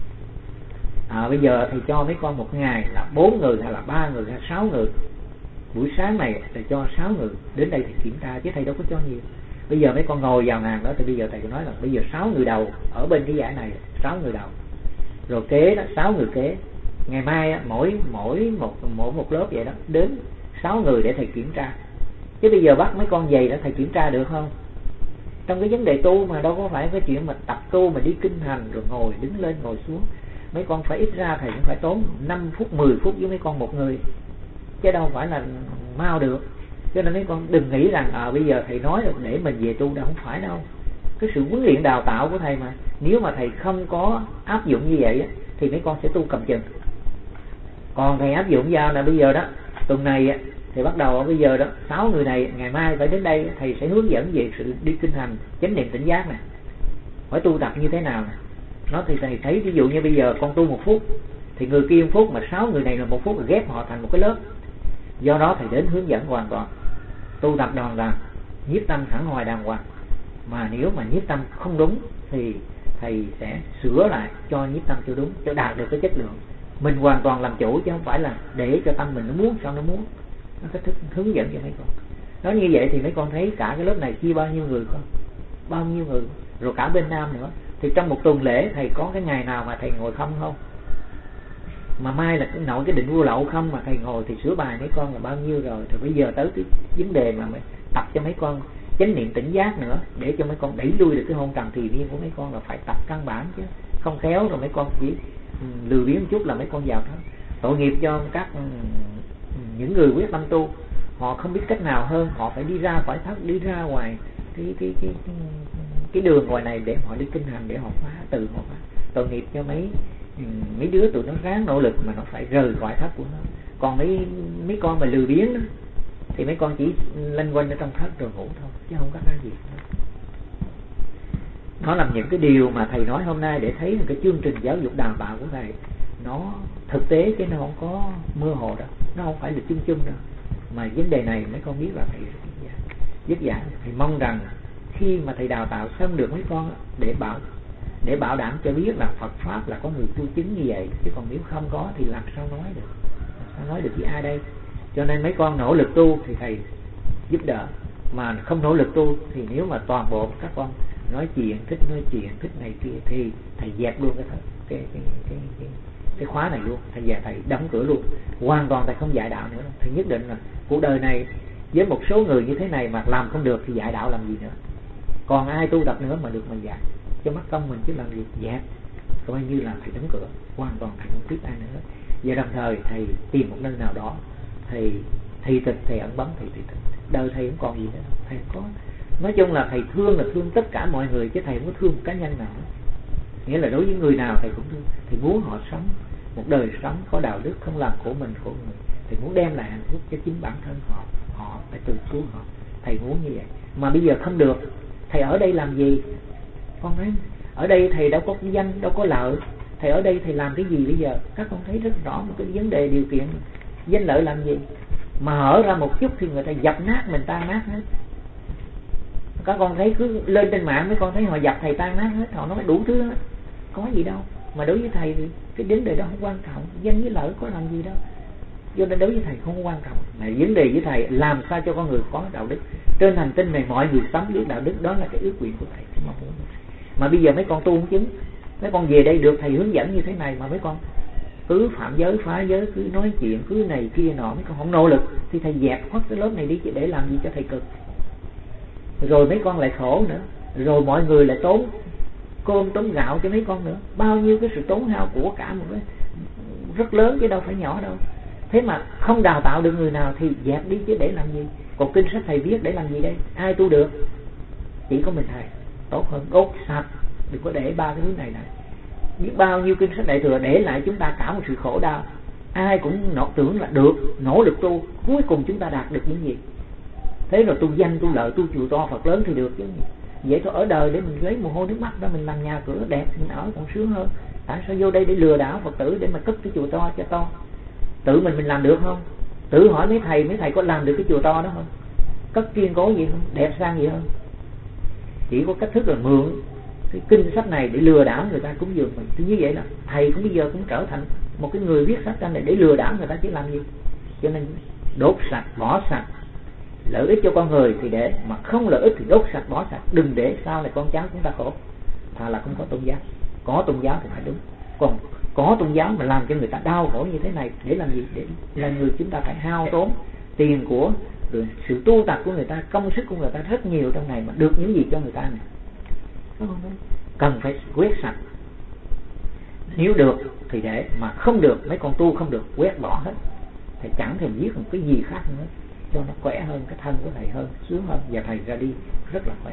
thôi. Bây giờ thầy cho mấy con một ngày là 4 người hay là 3 người hay 6 người. Buổi sáng này thầy cho 6 người đến đây thầy kiểm tra, chứ thầy đâu có cho nhiều. Bây giờ mấy con ngồi vào hàng đó thì bây giờ thầy nói là bây giờ 6 người đầu ở bên cái giải này, 6 người đầu. Rồi kế đó 6 người kế. Ngày mai mỗi một lớp vậy đó, đến 6 người để thầy kiểm tra. Chứ bây giờ bắt mấy con giày đó thầy kiểm tra được không? Trong cái vấn đề tu mà đâu có phải cái chuyện mà tập tu mà đi kinh hành rồi ngồi đứng lên ngồi xuống. Mấy con phải ít ra thầy cũng phải tốn 5 phút 10 phút với mấy con một người, chứ đâu phải là mau được. Cho nên mấy con đừng nghĩ rằng bây giờ thầy nói để mình về tu đâu, không phải đâu. Cái sự huấn luyện đào tạo của thầy mà, nếu mà thầy không có áp dụng như vậy thì mấy con sẽ tu cầm chừng. Còn thầy áp dụng vào là bây giờ đó, tuần này thì bắt đầu bây giờ đó 6 người này ngày mai phải đến đây, thầy sẽ hướng dẫn về sự đi kinh hành chánh niệm tỉnh giác này, phải tu tập như thế nào này. Nó thì thầy thấy ví dụ như bây giờ con tu 1 phút thì người kia 1 phút, mà 6 người này là 1 phút, ghép họ thành một cái lớp. Do đó thầy đến hướng dẫn hoàn toàn, tu tập đoàn đoàn, nhiếp tâm sẵn hoài đàng hoàng. Mà nếu mà nhiếp tâm không đúng thì thầy sẽ sửa lại cho nhiếp tâm cho đúng, cho đạt được cái chất lượng. Mình hoàn toàn làm chủ, chứ không phải là để cho tâm mình nó muốn sao nó muốn. Nó thích hướng dẫn cho mấy con. Nói như vậy thì mấy con thấy cả cái lớp này chia bao nhiêu người không? Bao nhiêu người? Rồi cả bên Nam nữa. Thì trong một tuần lễ thầy có cái ngày nào mà thầy ngồi không? Mà mai là nội cái định vô lậu không mà thầy ngồi thì sửa bài mấy con là bao nhiêu rồi. Rồi bây giờ tới cái vấn đề mà tập cho mấy con chánh niệm tỉnh giác nữa, để cho mấy con đẩy lui được cái hôn trầm thì viên của mấy con là phải tập căn bản, chứ không khéo rồi mấy con chỉ lười biếng một chút là mấy con vào đó. Tội nghiệp cho các những người quyết tâm tu, họ không biết cách nào hơn, họ phải đi ra khỏi thất, đi ra ngoài cái đường ngoài này để họ đi kinh hành, để họ phá từ họ phá. Tội nghiệp cho mấy đứa tụi nó ráng nỗ lực mà nó phải rời khỏi thất của nó. Còn mấy con mà lười biếng đó, thì mấy con chỉ lanh quanh ở trong thất rồi ngủ thôi, chứ không có cái gì nữa. Nó làm những cái điều mà thầy nói hôm nay để thấy một cái chương trình giáo dục đào tạo của thầy nó thực tế, chứ nó không có mơ hồ đâu, nó không phải là chung chung đâu. Mà vấn đề này mấy con biết là thầy vất vả. Thầy mong rằng khi mà thầy đào tạo xong được mấy con để bảo đảm cho biết là Phật Pháp là có người tu chứng như vậy, chứ còn nếu không có thì làm sao nói được, với ai đây. Cho nên mấy con nỗ lực tu thì thầy giúp đỡ, mà không nỗ lực tu thì nếu mà toàn bộ các con nói chuyện, thích này kia thì thầy dẹp luôn cái khóa này luôn, thầy đóng cửa luôn, hoàn toàn thầy không dạy đạo nữa. Thầy nhất định là cuộc đời này với một số người như thế này mà làm không được thì dạy đạo làm gì nữa. Còn ai tu tập nữa mà được mà dạy cho mất công mình chứ làm gì, dẹp coi như là thầy đóng cửa, hoàn toàn thầy không tiếp ai nữa. Và đồng thời thầy tìm một nơi nào đó thầy thị tịch, thầy ẩn bấm, thầy thị tịch, đời thầy không còn gì nữa. Thầy có, nói chung là thầy thương là thương tất cả mọi người, chứ thầy không có thương một cá nhân nào. Nghĩa là đối với người nào thầy cũng thương. Thầy muốn họ sống một đời sống có đạo đức, không làm khổ mình khổ người. Thầy muốn đem lại hạnh phúc cho chính bản thân họ phải từ cứu họ. thầy muốn như vậy. Mà bây giờ không được, thầy ở đây làm gì? Con thấy ở đây thầy đâu có danh, đâu có lợi, thầy ở đây thầy làm cái gì bây giờ? Các con thấy rất rõ một cái vấn đề điều kiện danh lợi làm gì. Mà hở ra một chút thì người ta dập nát mình, tan nát hết. Các con thấy cứ lên trên mạng mấy con thấy họ dập thầy tan nát hết, họ nói đủ thứ hết, có gì đâu. Mà đối với thầy thì cái vấn đề đó không quan trọng, danh với lợi có làm gì đâu. Do nên đối với thầy không quan trọng. Mà vấn đề với thầy làm sao cho con người có đạo đức. Trên hành tinh này mọi người sống biết đạo đức, đó là cái ước nguyện của thầy. Mà bây giờ mấy con tu không chứng, mấy con về đây được thầy hướng dẫn như thế này mà mấy con cứ phạm giới phá giới, cứ nói chuyện cứ này kia nọ, mấy con không nỗ lực thì thầy dẹp hết cái lớp này đi, chứ để làm gì cho thầy cực. Rồi mấy con lại khổ nữa, rồi mọi người lại tốn cơm tốn gạo cho mấy con nữa. Bao nhiêu cái sự tốn hao của cả một cái rất lớn chứ đâu phải nhỏ đâu. Thế mà không đào tạo được người nào thì dẹp đi chứ để làm gì. Còn kinh sách thầy viết để làm gì đây? Ai tu được? Chỉ có mình thầy. Tốt hơn đốt sạch, đừng có để ba cái thứ này này. Biết bao nhiêu kinh sách đại thừa để lại chúng ta cả một sự khổ đau. Ai cũng tưởng là được, nỗ lực tu, cuối cùng chúng ta đạt được những gì? Thế rồi tu danh, tu lợi, tu chùa to Phật lớn thì được chứ. Vậy thôi, ở đời để mình lấy mồ hôi nước mắt đó, mình làm nhà cửa đẹp, mình ở còn sướng hơn. Tại sao vô đây để lừa đảo Phật tử để mà cất cái chùa to cho to? Tự mình làm được không? Tự hỏi mấy thầy có làm được cái chùa to đó không? Cất kiên cố gì không? Đẹp sang gì không? Chỉ có cách thức là mượn cái kinh sách này để lừa đảo người ta cúng dường mình. Thì như vậy là thầy cũng bây giờ cũng trở thành một cái người viết sách tranh này để lừa đảo người ta chứ làm gì. Cho nên đốt sạch, bỏ sạch. Lợi ích cho con người thì để, mà không lợi ích thì đốt sạch, bỏ sạch. Đừng để sau này con cháu chúng ta khổ. Thà là không có tôn giáo. Có tôn giáo thì phải đúng. Còn có tôn giáo mà làm cho người ta đau khổ như thế này để làm gì? Để là người chúng ta phải hao tốn tiền của, rồi sự tu tập của người ta, công sức của người ta rất nhiều trong này, mà được những gì cho người ta này. Cần phải quét sạch. Nếu được thì để, mà không được, mấy con tu không được, quét bỏ hết. Thầy chẳng thèm viết một cái gì khác nữa, cho nó khỏe hơn, cái thân của thầy hơn, sướng hơn. Và thầy ra đi rất là khỏe.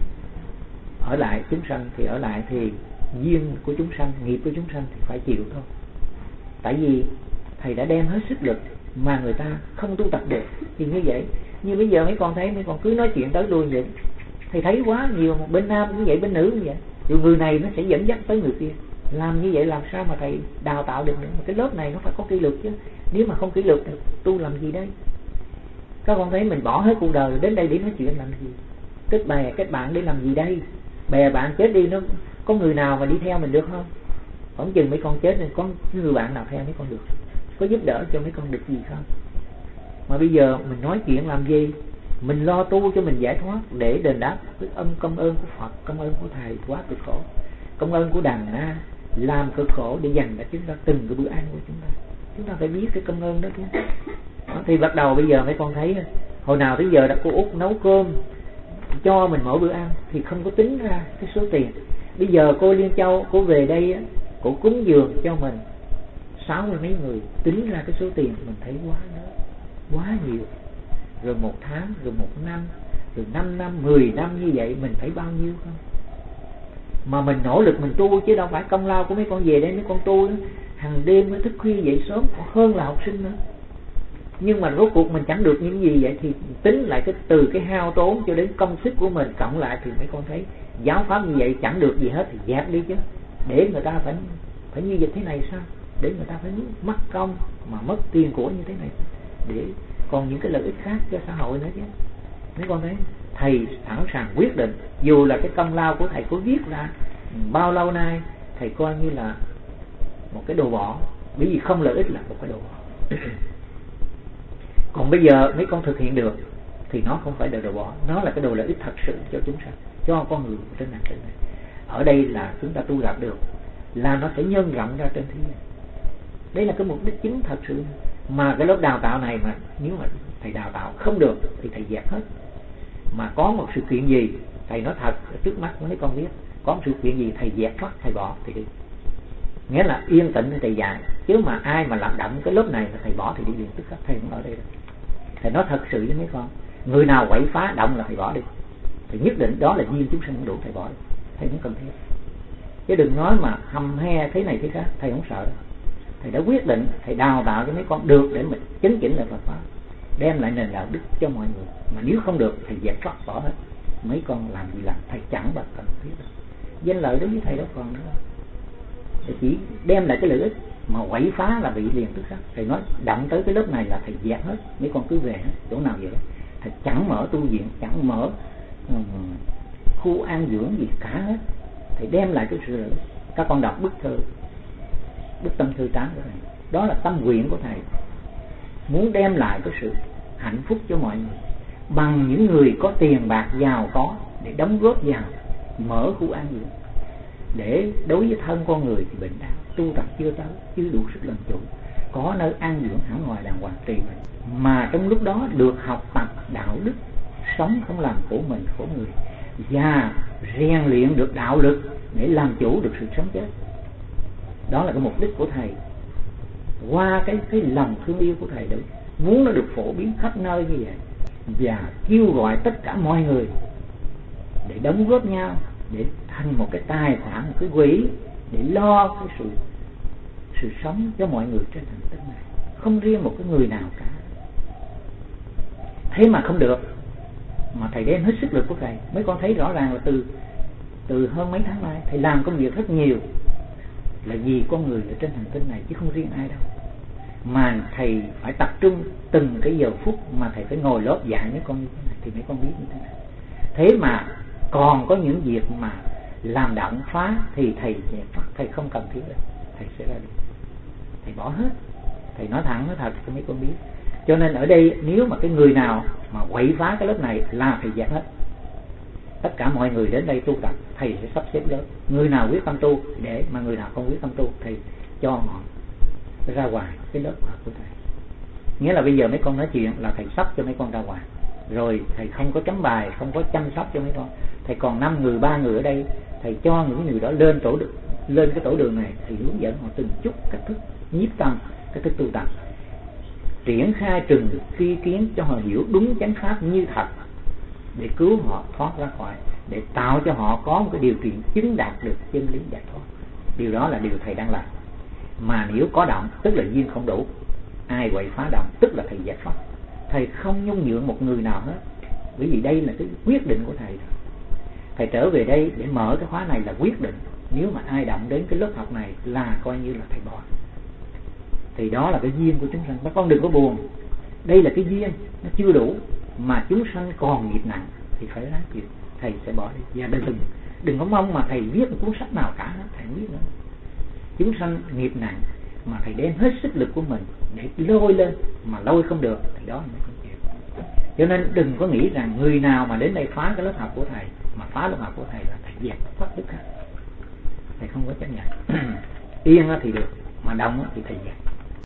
Ở lại chúng sanh thì ở lại thì duyên của chúng sanh, nghiệp của chúng sanh thì phải chịu thôi. Tại vì thầy đã đem hết sức lực mà người ta không tu tập được. Thì như vậy, như bây giờ mấy con thấy mấy con cứ nói chuyện tới đuôi vậy. Thầy thấy quá nhiều, bên nam cũng vậy, bên nữ cũng vậy. Rồi người này nó sẽ dẫn dắt tới người kia. Làm như vậy làm sao mà thầy đào tạo được nữa? Mà cái lớp này nó phải có kỷ luật chứ. Nếu mà không kỷ luật thì tu làm gì đây? Các con thấy mình bỏ hết cuộc đời đến đây để nói chuyện làm gì? Kết bè, kết bạn để làm gì đây? Bè bạn chết đi, nó có người nào mà đi theo mình được không? Khoảng chừng mấy con chết nên có người bạn nào theo mấy con được? Có giúp đỡ cho mấy con được gì không? Mà bây giờ mình nói chuyện làm gì? Mình lo tu cho mình giải thoát để đền đáp cái công ơn của Phật, công ơn của thầy quá cực khổ, công ơn của Đàn Na làm cực khổ để dành cho chúng ta từng cái bữa ăn của chúng ta. Chúng ta phải biết cái công ơn đó chứ. Thì bắt đầu bây giờ mấy con thấy hồi nào tới giờ đã cô Út nấu cơm cho mình mỗi bữa ăn thì không có tính ra cái số tiền. Bây giờ cô Liên Châu cô về đây cô cúng dường cho mình 60 mấy người, tính ra cái số tiền mình thấy quá lớn, quá nhiều. Rồi 1 tháng, rồi 1 năm, rồi 5 năm, 10 năm như vậy mình thấy bao nhiêu không? Mà mình nỗ lực mình tu chứ đâu phải công lao của mấy con về đây mấy con tu đó, hàng đêm mới thức khuya dậy sớm hơn là học sinh nữa. Nhưng mà rốt cuộc mình chẳng được những gì vậy thì tính lại cái từ cái hao tốn cho đến công sức của mình cộng lại thì mấy con thấy giáo pháp như vậy chẳng được gì hết thì dẹp đi chứ. Để người ta phải như vậy thế này sao? Để người ta phải mất công mà mất tiền của như thế này, để còn những cái lợi ích khác cho xã hội nữa chứ. Mấy con thấy thầy sẵn sàng quyết định, dù là cái công lao của thầy có viết ra bao lâu nay, thầy coi như là một cái đồ bỏ, bởi vì không lợi ích là một cái đồ bỏ. Còn bây giờ mấy con thực hiện được thì nó không phải là đồ bỏ, nó là cái đồ lợi ích thật sự cho chúng sanh, cho con người trên hành tinh này. Ở đây là chúng ta tu gặp được là nó sẽ nhân rộng ra trên thế giới. Đây là cái mục đích chính thật sự. Mà cái lớp đào tạo này mà nếu mà thầy đào tạo không được thì thầy dẹp hết. Mà có một sự kiện gì thầy nói thật trước mắt mấy con biết, có một sự kiện gì thầy dẹp thoát thầy bỏ thì đi, nghĩa là yên tĩnh thì thầy dạy. Chứ mà ai mà làm đậm cái lớp này mà thầy bỏ thì đi liền tức khắc. Thầy cũng ở đây rồi. Thầy nói thật sự với mấy con, người nào quậy phá động là thầy bỏ đi. Thầy nhất định đó là duyên chúng sanh không đủ, thầy bỏ đi. Thầy không cần thiết. Chứ đừng nói mà hầm he thế này thế khác, thầy không sợ đâu. Thầy đã quyết định, thầy đào tạo cho mấy con được để mình chấn chỉnh lại Phật pháp. đem lại nền đạo đức cho mọi người. Mà nếu không được thầy dẹp thoát bỏ hết. Mấy con làm gì làm, thầy chẳng bao cần thiết đâu. Danh lợi đối với thầy đâu còn nữa. Thầy chỉ đem lại cái lợi ích, mà quậy phá là bị liền tức khắc. Thầy nói động tới cái lớp này là thầy dẹp hết, mấy con cứ về hết. Chỗ nào vậy? Thầy chẳng mở tu viện, chẳng mở khu an dưỡng gì cả hết. Thầy đem lại cái sự lợi ích. Các con đọc bức tâm thư 8 của thầy, đó là tâm nguyện của thầy, muốn đem lại cái sự hạnh phúc cho mọi người bằng những người có tiền bạc giàu có để đóng góp vào mở khu an dưỡng, để đối với thân con người thì bệnh đau tu tập chưa tới, chưa đủ sức làm chủ, có nơi an dưỡng hẳn ngoài đàng hoàng trì mình, mà trong lúc đó được học tập đạo đức, sống không làm khổ mình khổ người, và rèn luyện được đạo lực để làm chủ được sự sống chết. Đó là cái mục đích của thầy. Qua cái lòng thương yêu của thầy, đấy muốn nó được phổ biến khắp nơi như vậy, và kêu gọi tất cả mọi người để đóng góp nhau, để thành một cái tài khoản, một cái quỹ để lo cái sự sống cho mọi người trên hành tinh này, không riêng một cái người nào cả. Thế mà không được, mà thầy đem hết sức lực của thầy. Mấy con thấy rõ ràng là từ hơn mấy tháng nay thầy làm công việc rất nhiều là vì con người ở trên hành tinh này, chứ không riêng ai đâu. Mà thầy phải tập trung từng cái giờ phút mà thầy phải ngồi lớp dạy mấy con như thế này, thì mấy con biết như thế này. Thế mà còn có những việc mà làm động phá thì thầy không cần thiết đâu, thầy sẽ ra đi, thầy bỏ hết. Thầy nói thẳng nói thật cho mấy con biết. Cho nên ở đây nếu mà cái người nào mà quậy phá cái lớp này là thầy dẹp hết. Tất cả mọi người đến đây tu tập, thầy sẽ sắp xếp lớp. Người nào quyết tâm tu để, mà người nào không quyết tâm tu thì cho họ ra ngoài cái lớp học của thầy. Nghĩa là bây giờ mấy con nói chuyện là thầy sắp cho mấy con ra ngoài, rồi thầy không có chấm bài, không có chăm sóc cho mấy con. Thầy còn 5 người, 3 người ở đây, thầy cho những người đó lên cái tổ đường này, thầy hướng dẫn họ từng chút cách thức nhiếp tâm, cách thức tu tập, triển khai từng tri kiến cho họ hiểu đúng chánh pháp như thật, để cứu họ thoát ra khỏi, để tạo cho họ có một cái điều kiện chứng đạt được chân lý giải thoát. Điều đó là điều thầy đang làm. Mà nếu có động tức là duyên không đủ, ai quậy phá động tức là thầy giải thoát. Thầy không nhung nhượng một người nào hết, bởi vì đây là cái quyết định của thầy. Thầy trở về đây để mở cái khóa này là quyết định. Nếu mà ai động đến cái lớp học này là coi như là thầy bỏ. Thì đó là cái duyên của chúng sanh. Các con đừng có buồn, đây là cái duyên, nó chưa đủ, mà chúng sanh còn nghiệp nặng thì phải ráng chịu. Thầy sẽ bỏ đi. Và đừng có mong mà thầy viết một cuốn sách nào cả, thầy không biết nữa. Chúng sanh nghiệp nặng mà thầy đem hết sức lực của mình để lôi lên, mà lôi không được thì đó là mới không chịu. Cho nên đừng có nghĩ rằng người nào mà đến đây phá cái lớp học của thầy, mà phá lớp học của thầy là thầy dẹp thoát đức hết. Thầy không có chấp nhận. Yên thì được, mà động thì thầy dẹp.